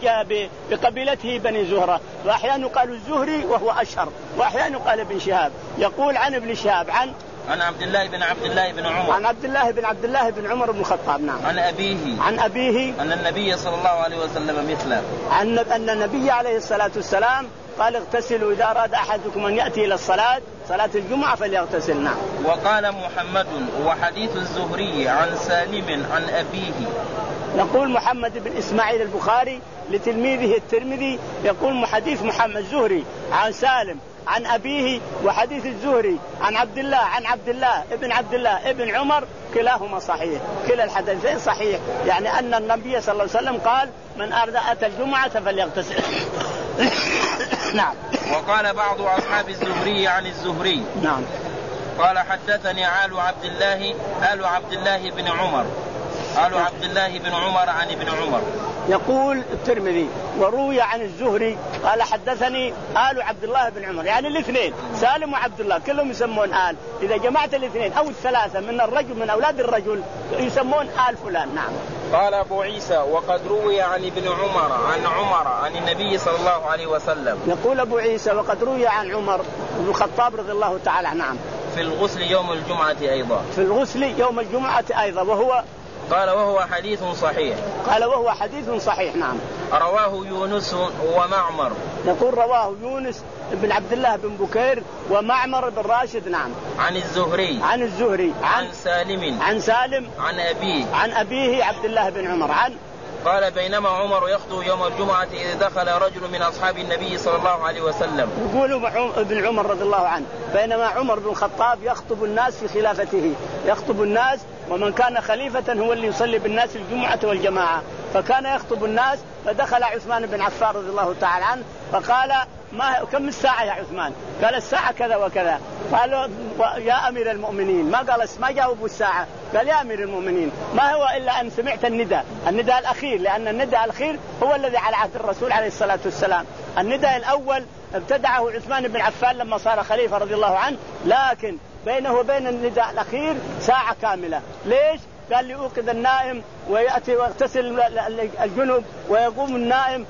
بقبيلته بني زهرة، وأحيانا قالوا الزهري وهو أشهر، وأحيانا قال ابن شهاب. يقول عن ابن شهاب عن عن عبد الله بن عبد الله بن عمر عن عبد الله بن عبد الله بن عمر بن الخطاب. نعم. عن أبيه عن أبيه أن النبي صلى الله عليه وسلم مثله. عن أن النبي عليه الصلاة والسلام قال اغتسلوا إذا أراد أحدكم أن يأتي إلى الصلاة صلاة الجمعة فليغتسل. نعم. وقال محمد وحديث الزهري عن سالم عن أبيه. يقول محمد بن إسماعيل البخاري لتلميذه الترمذي يقول حديث محمد الزهري عن سالم عن أبيه وحديث الزهري عن عبد الله عن عبد الله ابن عبد الله ابن عمر كلاهما صحيح، كلا الحديثين صحيح، يعني أن النبي صلى الله عليه وسلم قال من أراد أتى الجمعة فليغتسل. نعم. وقال بعض أصحاب الزهري عن الزهري. نعم. قال حدثني آل عبد الله آل عبد الله بن عمر آل عبد الله بن عمر عن ابن عمر. يقول الترمذي وروي عن الزهري قال حدثني آل عبد الله بن عمر، يعني الاثنين سالم وعبد الله كلهم يسمون آل، إذا جمعت الاثنين أو الثلاثة من الرجل من أولاد الرجل يسمون آل فلان. نعم. قال أبو عيسى وقد روي عن ابن عمر عن عمر عن النبي صلى الله عليه وسلم. يقول أبو عيسى وقد روي عن عمر بن الخطاب رضي الله تعالى. نعم. في الغسل يوم الجمعة أيضا. في الغسل يوم الجمعة أيضا وهو قال وهو حديث صحيح. قال وهو حديث صحيح. نعم. رواه يونس ومعمر. يقول رواه يونس بن عبد الله بن بكير ومعمر بن راشد. نعم. عن الزهري عن الزهري عن, عن سالم عن سالم عن أبيه عن أبيه عبد الله بن عمر عن قال بينما عمر يخطب يوم الجمعة إذ دخل رجل من أصحاب النبي صلى الله عليه وسلم. يقول ابن عمر رضي الله عنه بينما عمر بن الخطاب يخطب الناس في خلافته، يخطب الناس ومن كان خليفة هو اللي يصلي بالناس الجمعة والجماعة، فكان يخطب الناس فدخل عثمان بن عفان رضي الله تعالى عنه فقال ما كم الساعة يا عثمان؟ قال الساعة كذا وكذا. قالوا يا أمير المؤمنين، ما قال ما جاوبوا الساعة، قال يا أمير المؤمنين ما هو إلا أن سمعت النداء النداء الأخير، لأن النداء الأخير هو الذي على عهد الرسول عليه الصلاة والسلام. النداء الأول ابتدعه عثمان بن عفان لما صار خليفة رضي الله عنه، لكن بينه وبين النداء الأخير ساعة كاملة. ليش؟ قال ليوقظ النائم ويأتي ويغتسل الجنب ويقوم النائم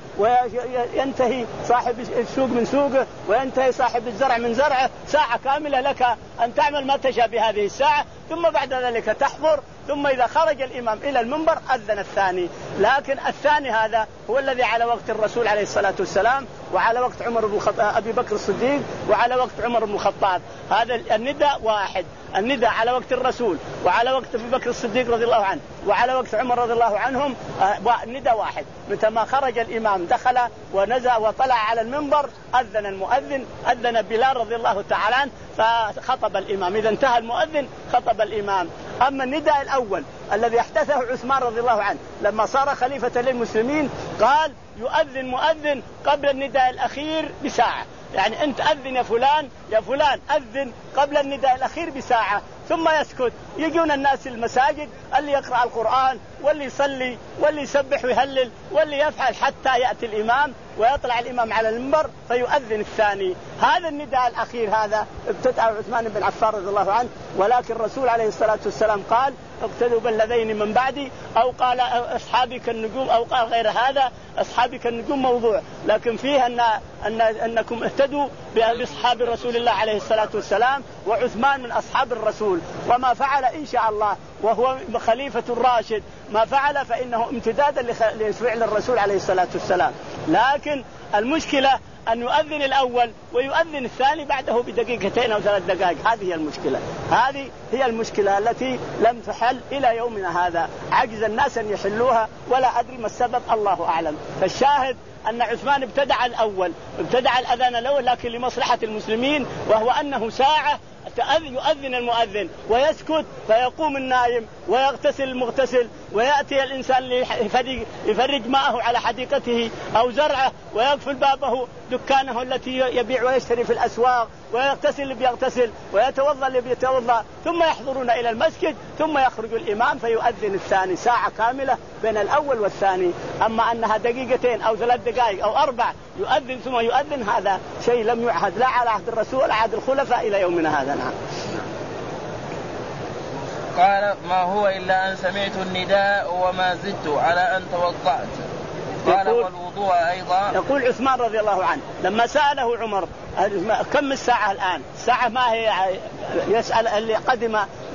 وينتهي صاحب السوق من سوقه وينتهي صاحب الزرع من زرعه، ساعة كاملة لك أن تعمل ما تشاء بهذه الساعة، ثم بعد ذلك تحضر، ثم إذا خرج الإمام إلى المنبر أذن الثاني. لكن الثاني هذا هو الذي على وقت الرسول عليه الصلاة والسلام وعلى وقت عمر بن الخطاب أبي بكر الصديق وعلى وقت عمر بن الخطاب. هذا النداء واحد، النداء على وقت الرسول وعلى وقت أبي بكر الصديق رضي الله عنه وعلى وقت عمر رضي الله عنهم نداء واحد. متى ما خرج الإمام دخل ونزل وطلع على المنبر أذن المؤذن، أذن بلال رضي الله تعالى عنه فخطب الإمام، إذا انتهى المؤذن خطب الإمام. أما النداء الأول الذي احدثه عثمان رضي الله عنه لما صار خليفة للمسلمين قال يؤذن مؤذن قبل النداء الأخير بساعة، يعني أنت أذن يا فلان يا فلان أذن قبل النداء الأخير بساعة، ثم يسكت. يجون الناس المساجد اللي يقرأ القرآن واللي يصلي واللي يسبح ويهلل واللي يفعل حتى يأتي الإمام ويطلع الإمام على المنبر فيؤذن الثاني. هذا النداء الأخير هذا ابتدأ عثمان بن عفان رضي الله عنه، ولكن الرسول عليه الصلاة والسلام قال اقتدوا بالذين من بعدي، أو قال أصحابي كالنجوم، أو قال غير هذا أصحابي كالنجوم موضوع، لكن فيه أن, أن أنكم اهتدوا بأصحاب رسول الله عليه الصلاة والسلام، وعثمان من أصحاب الرسول، وما فعل إن شاء الله وهو خليفة الراشد ما فعل فإنه امتدادا لفعل الرسول عليه الصلاة والسلام. لكن المشكلة أن يؤذن الأول ويؤذن الثاني بعده بدقيقتين أو ثلاث دقائق، هذه هي المشكلة، هذه هي المشكلة التي لم تحل إلى يومنا هذا، عجز الناس أن يحلوها ولا أدري ما السبب، الله أعلم. فالشاهد أن عثمان ابتدع الأول، ابتدع الأذان الأول لكن لمصلحة المسلمين، وهو أنه ساعة يؤذن المؤذن ويسكت فيقوم النائم ويغتسل المغتسل ويأتي الإنسان ليفرج يفرج ماءه على حديقته أو زرعه ويقفل بابه دكانه التي يبيع ويشتري في الأسواق، ويغتسل اللي بيغتسل ويتوضأ اللي بيتوضأ، ثم يحضرون إلى المسجد، ثم يخرج الإمام فيؤذن الثاني، ساعة كاملة بين الأول والثاني. أما أنها دقيقتين أو ثلاث دقائق أو أربع يؤذن ثم يؤذن، هذا شيء لم يعهد لا على عهد الرسول ولا عهد الخلفاء إلى يومنا هذا. نعم. قال ما هو إلا أن سمعت النداء وما زدت على أن توضأت. قال والوضوء أيضا. يقول عثمان رضي الله عنه لما سأله عمر كم الساعة الآن؟ الساعة ما هي؟ يسأل اللي قدم.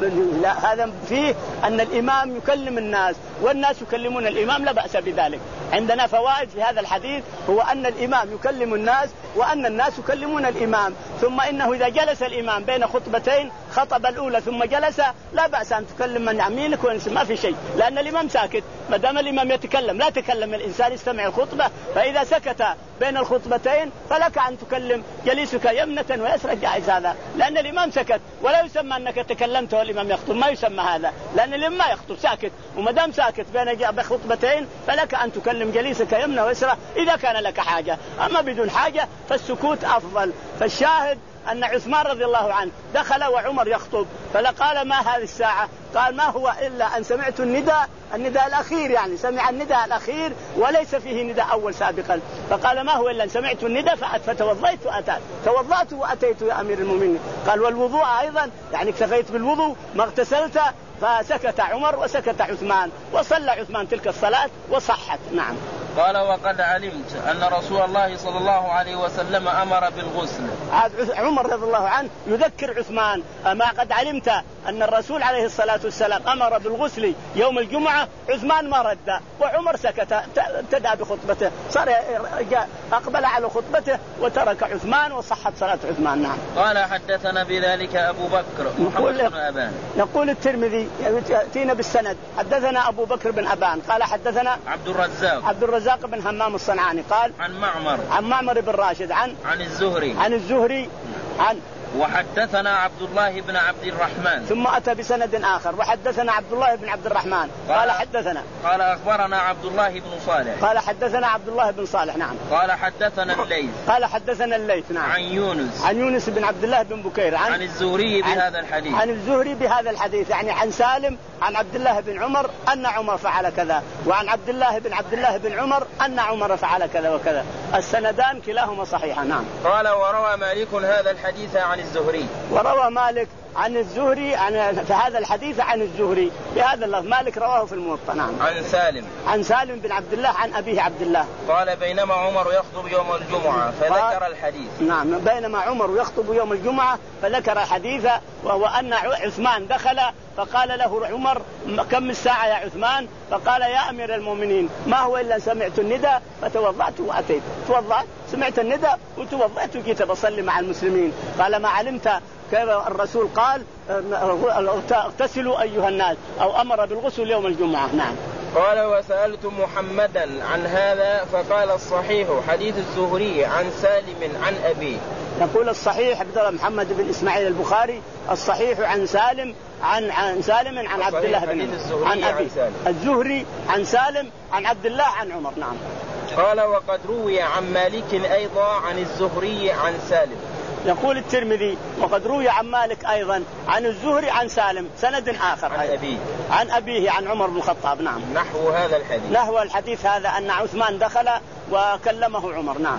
هذا فيه أن الإمام يكلم الناس والناس يكلمون الإمام، لا بأس بذلك. عندنا فوائد في هذا الحديث، هو أن الإمام يكلم الناس وأن الناس يكلمون الإمام، ثم إنه إذا جلس الإمام بين خطبتين خطب الأولى ثم جلس لا بأس أن تكلم من يمينك وينسى، ما في شيء، لأن الإمام ساكت. ما دام الإمام يتكلم لا تكلم الإنسان، يستمع الخطبة، فإذا سكت بين الخطبتين فلك أن تكلم جليسك يمنة ويسرى، جائز هذا، لأن الإمام سكت. ولا يسمى أنك تكلمت والإمام يخطب، ما يسمى هذا، لأن الإمام ما يخطب ساكت، وما دام ساكت بين خطبتين فلك أن تكلم جليسك يمنة ويسرى إذا كان لك حاجة. أما بدون حاجة فالسكوت أفضل. فالشاهد أن عثمان رضي الله عنه دخل وعمر يخطب، فلقال ما هذه الساعة؟ قال ما هو إلا أن سمعت النداء، النداء الأخير، يعني سمع النداء الأخير وليس فيه نداء أول سابقا. فقال ما هو إلا أن سمعت النداء فتوضيت وأتيت، توضأت وأتيت يا أمير المؤمنين. قال والوضوء أيضا، يعني اكتفيت بالوضوء ما اغتسلت. فسكت عمر وسكت عثمان، وصلى عثمان تلك الصلاة وصحت. نعم. قال وقد علمت أن رسول الله صلى الله عليه وسلم أمر بالغسل. عمر رضي الله عنه يذكر عثمان ما قد علمت أن الرسول عليه الصلاة والسلام أمر بالغسل يوم الجمعة. عثمان ما رد وعمر سكت، ابتدأ بخطبته، صار أقبل على خطبته وترك عثمان وصحت صلاة عثمان. نعم. قال حدثنا بذلك أبو بكر محمد بن أبان. يقول الترمذي يأتينا بالسند حدثنا أبو بكر بن أبان قال حدثنا عبد الرزاق عبد الرزاق بن همام الصنعاني قال عن معمر عن معمر بن راشد عن عن الزهري عن الزهري عن وحدثنا عبد الله بن عبد الرحمن. ثم أتى بسند آخر وحدثنا عبد الله بن عبد الرحمن قال, قال حدثنا قال أخبرنا عبد الله بن صالح قال حدثنا عبد الله بن صالح. نعم. قال حدثنا الليث قال حدثنا الليث. نعم. عن يونس عن يونس بن عبد الله بن بكير عن, عن الزهري بهذا الحديث عن الزهري بهذا الحديث، يعني عن سالم عن عبد الله بن عمر أن عمر فعل كذا، وعن عبد الله بن عبد الله بن عمر أن عمر فعل كذا وكذا، السندان كلاهما صحيحا. نعم. قال وروى مالك هذا الحديث عن الزهري. وروى مالك عن الزهري عن في هذا الحديث عن الزهري بهذا اللفظ، مالك رواه في الموطأ. نعم. عن سالم عن سالم بن عبد الله عن أبيه عبد الله قال بينما عمر يخطب يوم الجمعة فذكر الحديث. نعم. بينما عمر يخطب يوم الجمعة فذكر حديث، وهو أن عثمان دخل فقال له عمر كم الساعة يا عثمان؟ فقال يا أمير المؤمنين ما هو إلا سمعت النداء فتوضأت وأتيت. توضأت، سمعت النداء وتوضأت وجيت بصلي مع المسلمين. قال ما علمت كيف الرسول قال اغتسلوا أيها الناس، أو أمر بالغسل يوم الجمعة. نعم. قال وسألت محمدا عن هذا فقال الصحيح حديث الزهري عن سالم عن أبيه. يقول الصحيح محمد بن إسماعيل البخاري الصحيح عن سالم عن عن سالم عن عبد الله بن عن أبي الزهري عن سالم عن عبد الله عن عمر. نعم. قال وقد روي عن مالك أيضا عن الزهري عن سالم. يقول الترمذي وقد روي عن مالك أيضا عن الزهري عن سالم سند آخر عن أبيه عن أبيه عن عمر بن الخطاب. نعم. نحو هذا الحديث نحو الحديث هذا أن عثمان دخل وكلمه عمر. نعم.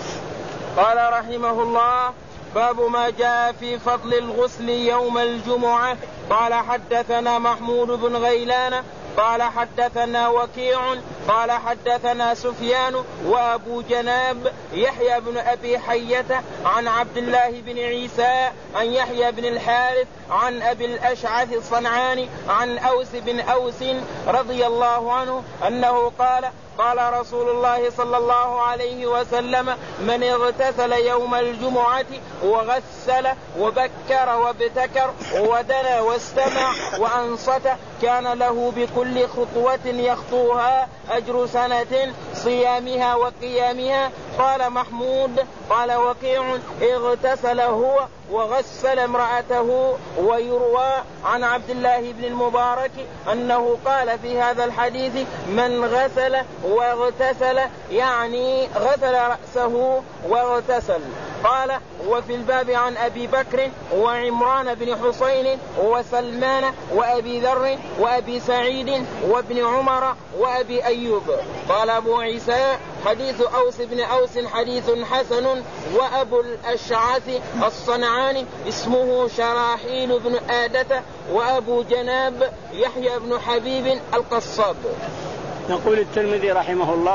قال رحمه الله باب ما جاء في فضل الغسل يوم الجمعة. قال حدثنا محمود بن غيلان قال حدثنا وكيع قال حدثنا سفيان وأبو جناب يحيى بن أبي حية عن عبد الله بن عيسى عن يحيى بن الحارث عن أبي الأشعث الصنعاني عن أوس بن أوس رضي الله عنه أنه قال قال رسول الله صلى الله عليه وسلم من اغتسل يوم الجمعة وغسل وبكر وابتكر ودنا واستمع وأنصت كان له بكل خطوة يخطوها أجر سنة صيامها وقيامها. قال محمود قال وكيع اغتسل هو وغسل امرأته. ويروى عن عبد الله بن المبارك أنه قال في هذا الحديث من غسل واغتسل يعني غسل رأسه واغتسل. قال وفي الباب عن أبي بكر وعمران بن حسين وسلمان وأبي ذر وأبي سعيد وابن عمر وأبي أيوب. قال أبو عيسى حديث أوس بن أوس حديث حسن. وأبو الأشعث الصنعاني اسمه شراحيل بن آدة وأبو جناب يحيى بن حبيب القصاب. يقول الترمذي رحمه الله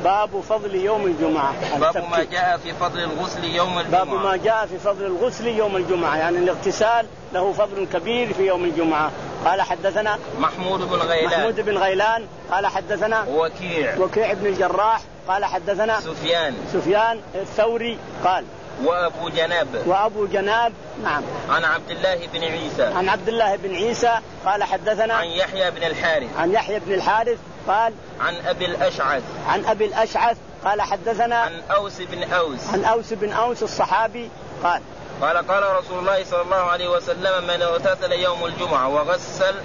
باب فضل يوم الجمعة. باب ما جاء في فضل الغسل يوم الجمعة. باب ما جاء في فضل الغسل يوم الجمعة، يعني الاغتسال له فضل كبير في يوم الجمعة. قال حدثنا محمود بن غيلان محمود بن غيلان قال حدثنا وكيع وكيع بن الجراح قال حدثنا سفيان سفيان الثوري قال وأبو جناب وأبو جناب نعم عن عبد الله بن عيسى عن عبد الله بن عيسى قال حدثنا عن يحيى بن الحارث عن يحيى بن الحارث قال عن أبي الأشعث عن أبي الأشعث قال حدثنا عن أوس بن أوس عن أوس بن أوس الصحابي قال قال قال رسول الله صلى الله عليه وسلم من اغتسل يوم الجمعة وغسل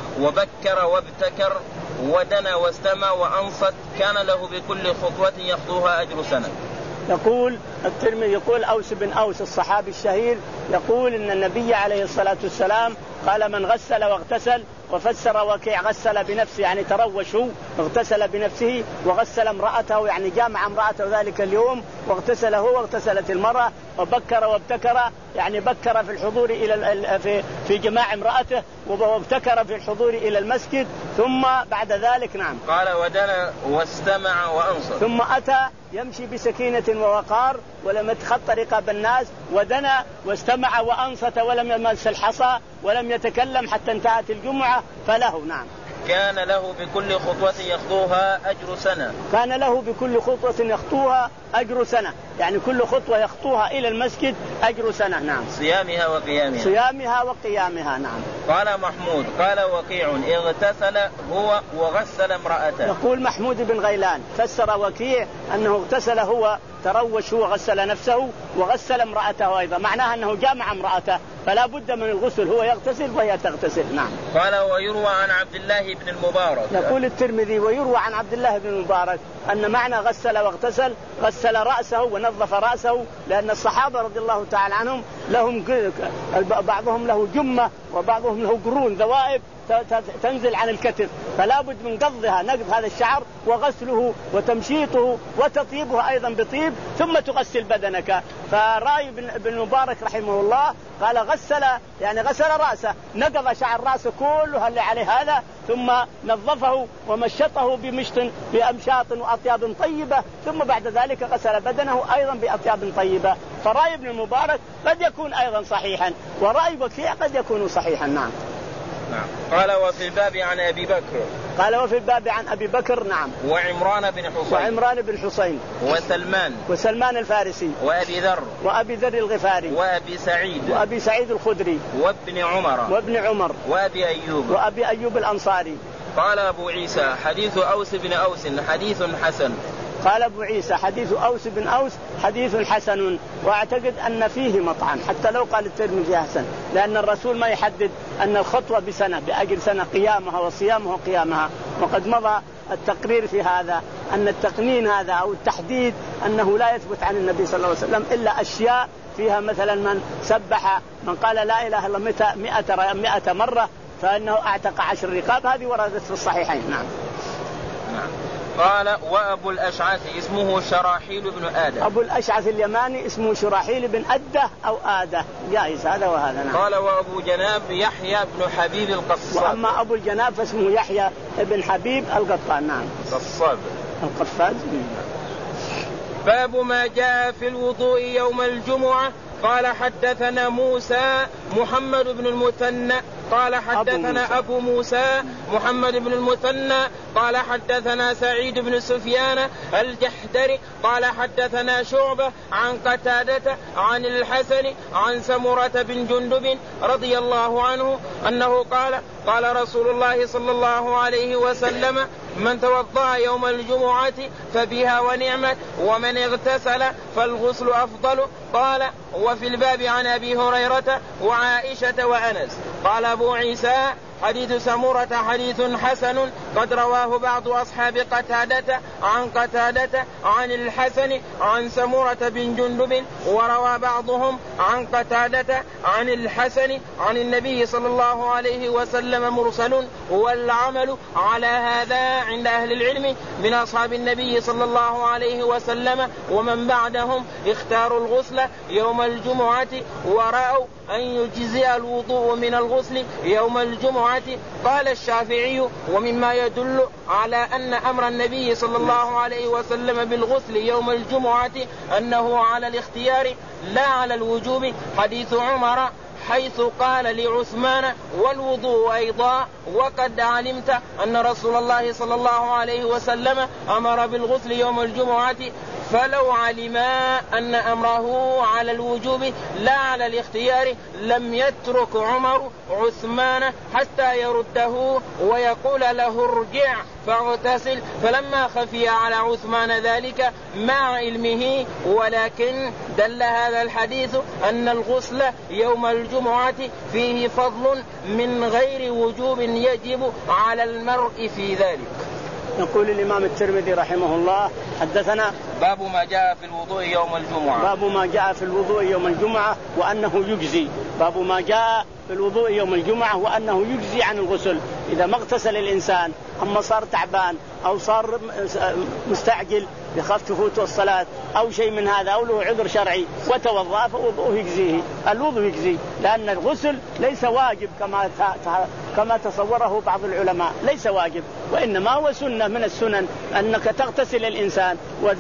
وبكر وابتكر ودنا واستمع وأنصت كان له بكل خطوة يخطوها أجر سنة. يقول الترمذي يقول أوس بن أوس الصحابي الشهير يقول إن النبي عليه الصلاة والسلام قال من غسل واغتسل، وفسر وكيع غسل بنفسه يعني تروش هو اغتسل بنفسه، وغسل امرأته يعني جامع امرأته ذلك اليوم واغتسل هو واغتسلت المرأة، وبكر وابتكر يعني بكر في الحضور إلى في في جماع امرأته وابتكر في الحضور إلى المسجد، ثم بعد ذلك نعم قال ودنا واستمع وأنصت ثم أتى يمشي بسكينة ووقار ولم يتخطى رقاب الناس، ودنا واستمع وأنصت ولم يمس الحصى ولم يتكلم حتى انتهت الجمعة فله نعم كان له بكل خطوة يخطوها أجر سنة. كان له بكل خطوة يخطوها أجر سنة، يعني كل خطوة يخطوها إلى المسجد أجر سنة نعم. صيامها وقيامها صيامها وقيامها نعم. قال محمود قال وكيع اغتسل هو وغسل امرأته. يقول محمود بن غيلان فسر وكيع أنه اغتسل هو تروش هو غسل نفسه وغسل امرأته أيضا، معناها أنه جامع امرأته فلا بد من الغسل، هو يغتسل وهي تغتسل نعم. قال ويروى عن عبد الله بن المبارك يقول الترمذي ويروى عن عبد الله بن المبارك أن معنى غسل واغتسل غسل رأسه ونظف رأسه، لأن الصحابة رضي الله تعالى عنهم لهم بعضهم له جمة وبعضهم له قرون ذوائب تنزل عن الكتف، فلا بد من قضها نقض هذا الشعر وغسله وتمشيطه وتطيبه أيضا بطيب ثم تغسل بدنك. فرأي بن المبارك رحمه الله قال غسل يعني غسل رأسه نقض شعر رأسه كله اللي عليه هذا ثم نظفه ومشطه بمشط بأمشاط وأطياب طيبة ثم بعد ذلك غسل بدنه أيضا بأطياب طيبة. فرأي ابن المبارك قد يكون أيضا صحيحا ورأي وكيع قد يكون صحيحا نعم. نعم. قال وفي الباب عن أبي بكر قال وفي الباب عن أبي بكر نعم وعمران بن حسين وعمران بن حسين وسلمان وسلمان الفارسي وأبي ذر وأبي ذر الغفاري وأبي سعيد وأبي سعيد الخدري وابن عمر وابن عمر وأبي أيوب وأبي أيوب الأنصاري. قال أبو عيسى حديث أوس بن أوس حديث حسن. قال أبو عيسى حديث أوس بن أوس حديث حسن، وأعتقد أن فيه مطعن حتى لو قال الترمذي حسن، لأن الرسول ما يحدد أن الخطوة بسنة بأجل سنة قيامها وصيامها وقيامها، وقد مضى التقرير في هذا أن التقنين هذا أو التحديد أنه لا يثبت عن النبي صلى الله عليه وسلم إلا أشياء فيها مثلا من سبح من قال لا إله إلا الله مئة, مئة مرة فإنه أعتق عشر رقاب، هذه وردت في الصحيحين نعم. نعم. قال وأبو الأشعث اسمه شراحيل بن آدة. أبو الأشعث اليماني اسمه شراحيل بن أدة أو آدة جائز هذا وهذا نعم. قال وأبو جناب يحيى بن حبيب القصاب. وأما أبو الجناب فاسمه يحيى بن حبيب القطان نعم. قصاب القفاز. باب ما جاء في الوضوء يوم الجمعة. قال حدثنا موسى محمد بن المثنى قال حدثنا أبو, أبو موسى محمد بن المثنى قال حدثنا سعيد بن سفيان الجحدري قال حدثنا شعبة عن قتادة عن الحسن عن سمرة بن جندب رضي الله عنه أنه قال قال رسول الله صلى الله عليه وسلم من توضأ يوم الجمعة فبها ونعمت ومن اغتسل فالغسل أفضل. قال وفي الباب عن أبي هريرة وعائشة وأنس. قال أبو عيسى حديث سمرة حديث حسن قد رواه بعض أصحاب قتادة عن قتادة عن الحسن عن سمرة بن جندب وروى بعضهم عن قتادة عن الحسن عن النبي صلى الله عليه وسلم مرسل، والعمل على هذا عند أهل العلم من أصحاب النبي صلى الله عليه وسلم ومن بعدهم اختاروا الغسل يوم الجمعة ورأوا أن يجزئ الوضوء من الغسل يوم الجمعة. قال الشافعي: ومما يدل على أن أمر النبي صلى الله عليه وسلم بالغسل يوم الجمعة أنه على الاختيار لا على الوجوب حديث عمر حيث قال لعثمان: والوضوء أيضا وقد علمت أن رسول الله صلى الله عليه وسلم أمر بالغسل يوم الجمعة. فلو علما أن أمره على الوجوب لا على الاختيار لم يترك عمر عثمان حتى يرده ويقول له: ارجع فاغتسل. فلما خفي على عثمان ذلك مع علمه، ولكن دل هذا الحديث أن الغسل يوم الجمعة فيه فضل من غير وجوب يجب على المرء في ذلك. يقول الإمام الترمذي رحمه الله: حدثنا باب ما جاء في الوضوء يوم الجمعة. باب ما جاء في الوضوء يوم الجمعة وأنه يجزي. باب ما جاء في الوضوء يوم الجمعة وأنه يجزي عن الغسل. إذا ما اغتسل الإنسان أما صار تعبان أو صار مستعجل يخاف تفوته الصلاة أو شيء من هذا أو له عذر شرعي وتوضأ فوضوءه يجزيه. الوضوء يجزي لأن الغسل ليس واجب كما كما تصوره بعض العلماء، ليس واجب، وإنما هو سنة من السنن أنك تغتسل الإنسان.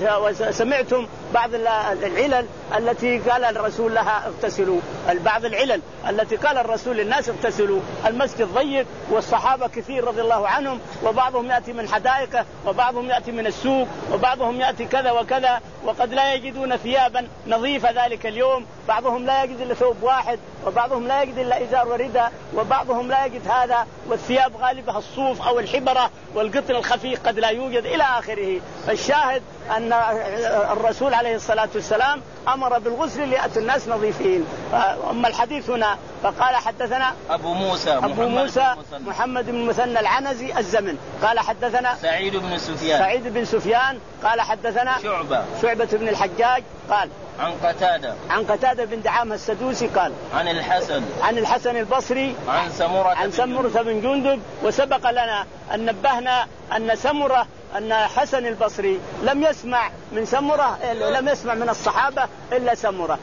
وسمعتم بعض العلل التي قال الرسول لها اغتسلوا، بعض العلل التي قال الرسول للناس اغتسلوا. المسجد ضيق والصحابة كثير رضي الله عنهم، وبعضهم يأتي من حدائقه وبعضهم يأتي من السوق وبعضهم يأتي كذا وكذا، وقد لا يجدون ثيابا نظيفة ذلك اليوم، بعضهم لا يجد إلا ثوب واحد وبعضهم لا يجد إلا إزار ورداء وبعضهم لا يجد هذا، والثياب غالبها الصوف أو الحبرة والقطن الخفيف قد لا يوجد إلى آخره. فالشاهد أن الرسول عليه الصلاة والسلام أمر بالغسل ليأتوا الناس نظيفين. أما الحديث هنا فقال: حدثنا أبو موسى أبو محمد موسى بن محمد بن مثنى العنزي الزمن قال: حدثنا سعيد بن سفيان سعيد بن سفيان قال: حدثنا شعبة شعبة بن الحجاج قال: عن قتادة عن قتادة بن دعامة السدوسي قال: عن الحسن عن الحسن البصري عن سمرة عن سمرة بن جندب. وسبق لنا أن نبهنا أن سمرة أن حسن البصري لم يسمع من سمرة، لم يسمع من الصحابة إلا سمرة.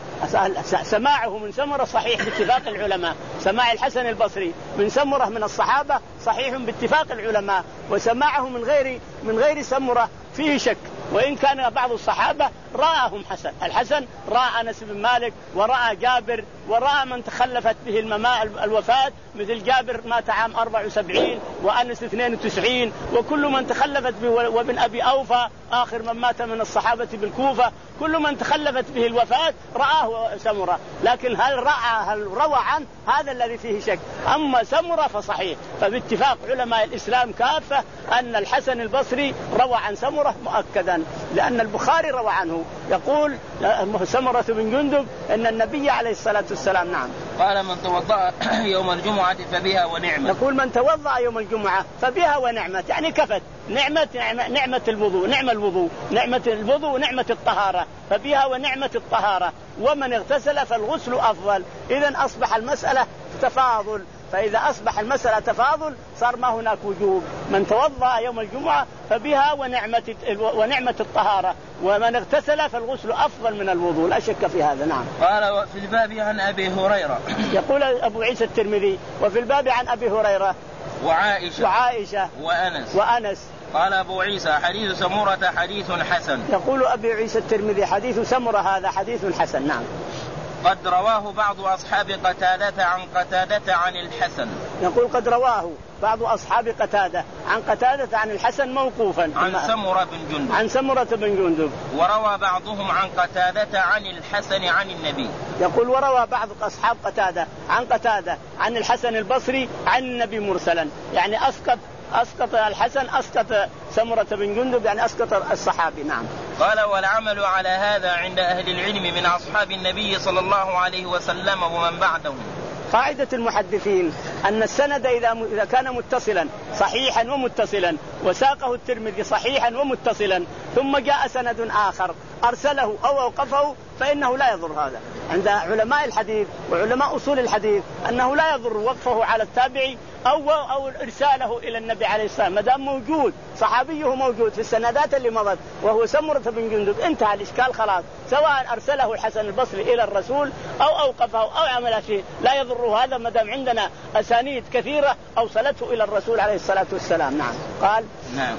سماعه من سمرة صحيح باتفاق العلماء، سماع الحسن البصري من سمرة من الصحابة صحيح باتفاق العلماء، وسماعه من غير من غير سمرة فيه شك، وإن كان بعض الصحابة رآهم حسن. الحسن رأى أنس بن مالك ورأى جابر ورأى من تخلفت به المماء الوفاة، مثل جابر مات عام أربع وسبعين وأنس اثنين وتسعين، وكل من تخلفت به، وابن أبي أوفى آخر من مات من الصحابة بالكوفة، كل من تخلفت به الوفاة رآه سمرة. لكن هل رأى هل روى عنه هذا الذي فيه شك. أما سمرة فصحيح، فباتفاق علماء الإسلام كافة أن الحسن البصري روى عن سمرة مؤكدا، لأن البخاري روى عنه. يقول سمرة بن جندب أن النبي عليه الصلاة والسلام نعم قال: من توضأ يوم الجمعة فبها ونعمة. يقول: من توضأ يوم الجمعة فبها ونعمة، يعني كفت نعمة نعمة, نعمة الوضوء، نعمة الوضوء نعمة الوضوء نعمة الطهارة، فبها ونعمة الطهارة. ومن اغتسل فالغسل أفضل. إذن أصبح المسألة تفاضل، فإذا أصبح المسألة تفاضل صار ما هناك وجوب. من توضأ يوم الجمعة فبها ونعمة ونعمة الطهارة، ومن اغتسل فالغسل أفضل من الوضوء، لا شك في هذا. نعم. قال: في الباب عن أبي هريرة. يقول أبو عيسى الترمذي: وفي الباب عن أبي هريرة وعائشة وعائشة وأنس وأنس قال أبو عيسى: حديث سمرة حديث حسن. يقول أبو عيسى الترمذي: حديث سمرة هذا حديث حسن. نعم. قد رواه بعض أصحاب قتادة عن قتادة عن الحسن. يقول: قد رواه بعض أصحاب قتادة عن قتادة عن الحسن موقوفا عن سمرة بن جندب عن سمرة بن جندب. وروى بعضهم عن قتادة عن الحسن عن النبي. يقول: وروى بعض أصحاب قتادة عن قتادة عن الحسن البصري عن النبي مرسلا، يعني أسقط أسقط الحسن أسقط سمرة بن جندب، يعني أسقط الصحابي. نعم. قال: والعمل على هذا عند أهل العلم من أصحاب النبي صلى الله عليه وسلم ومن بعدهم. قاعدة المحدثين أن السند إذا إذا كان متصلا صحيحا ومتصلا، وساقه الترمذي صحيحا ومتصلا، ثم جاء سند آخر أرسله أو أوقفه، فإنه لا يضر هذا. عند علماء الحديث وعلماء أصول الحديث أنه لا يضر وقفه على التابعي أو أو إرساله إلى النبي عليه الصلاة والسلام، ما دام موجود صحابيه موجود في السندات اللي مضت وهو سمرة بن جندب انتهى الإشكال خلاص، سواء أرسله الحسن البصري إلى الرسول أو أوقفه أو عمل شيء لا يضره هذا ما دام عندنا أسانيد كثيرة أوصلته إلى الرسول عليه الصلاة والسلام. نعم. قال نعم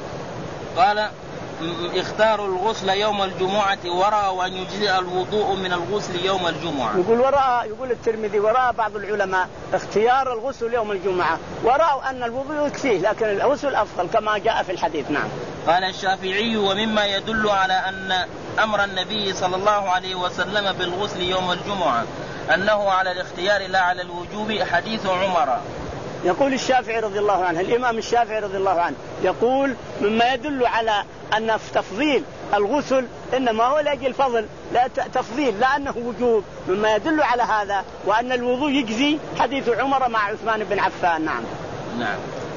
قال اختاروا الغسل يوم الجمعة ورأوا أن يجزئ الوضوء من الغسل يوم الجمعة. يقول وراء يقول الترمذي وراء بعض العلماء اختيار الغسل يوم الجمعة، ورأوا أن الوضوء يكفيه لكن الغسل أفضل كما جاء في الحديث. نعم. قال الشافعي ومما يدل على أن أمر النبي صلى الله عليه وسلم بالغسل يوم الجمعة أنه على الاختيار لا على الوجوب حديث عمر. يقول الشافعي رضي الله عنه، الإمام الشافعي رضي الله عنه يقول مما يدل على أن تفضيل الغسل إنما هو لأجل الفضل لا تفضيل لا أنه وجوب، مما يدل على هذا وأن الوضوء يجزي حديث عمر مع عثمان بن عفان. نعم. نعم.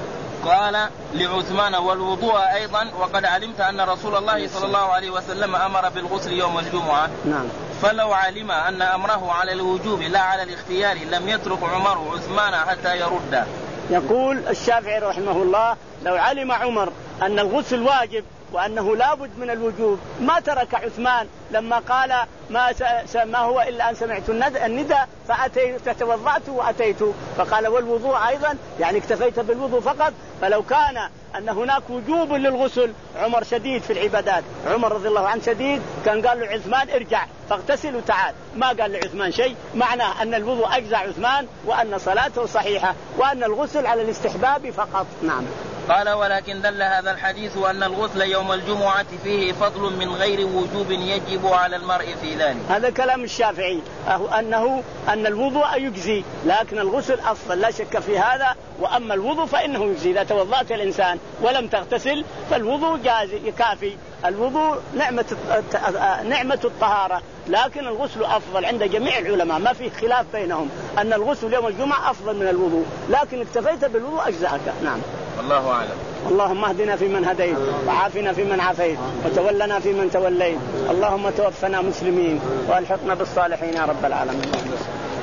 قال لعثمان والوضوء أيضا وقد علمت أن رسول الله صلى الله عليه وسلم أمر بالغسل يوم الجمعة. نعم. فلو علم أن أمره على الوجوب لا على الاختيار لم يترك عمر عثمان حتى يرد. يقول الشافعي رحمه الله لو علم عمر أن الغسل واجب وأنه لابد من الوجوب ما ترك عثمان لما قال ما, ما هو إلا أن سمعت الندى فأتيت فتوضأت وأتيت، فقال والوضوء أيضا يعني اكتفيت بالوضوء فقط. فلو كان أن هناك وجوب للغسل عمر شديد في العبادات، عمر رضي الله عنه شديد كان قال له عثمان ارجع فاغتسل وتعال، ما قال لعثمان شيء، معناه أن الوضوء أجزى عثمان وأن صلاته صحيحة وأن الغسل على الاستحباب فقط. نعم. قال ولكن دل هذا الحديث أن الغسل يوم الجمعة فيه فضل من غير وجوب يجب على المرء في ذلك. هذا كلام الشافعي أنه أن الوضوء يجزي لكن الغسل أفضل لا شك في هذا، وأما الوضوء فإنه يجزي. إذا توضأت الإنسان ولم تغتسل فالوضوء جازي كافي. الوضوء نعمة نعمة الطهارة لكن الغسل أفضل عند جميع العلماء، ما في خلاف بينهم أن الغسل يوم الجمعة أفضل من الوضوء، لكن اكتفيت بالوضوء أجزأك. نعم. والله أعلم. اللهم اهدنا فيمن هديت وعافنا فيمن عافيت وتولنا فيمن توليت، اللهم توفنا مسلمين والحقنا بالصالحين يا رب العالمين.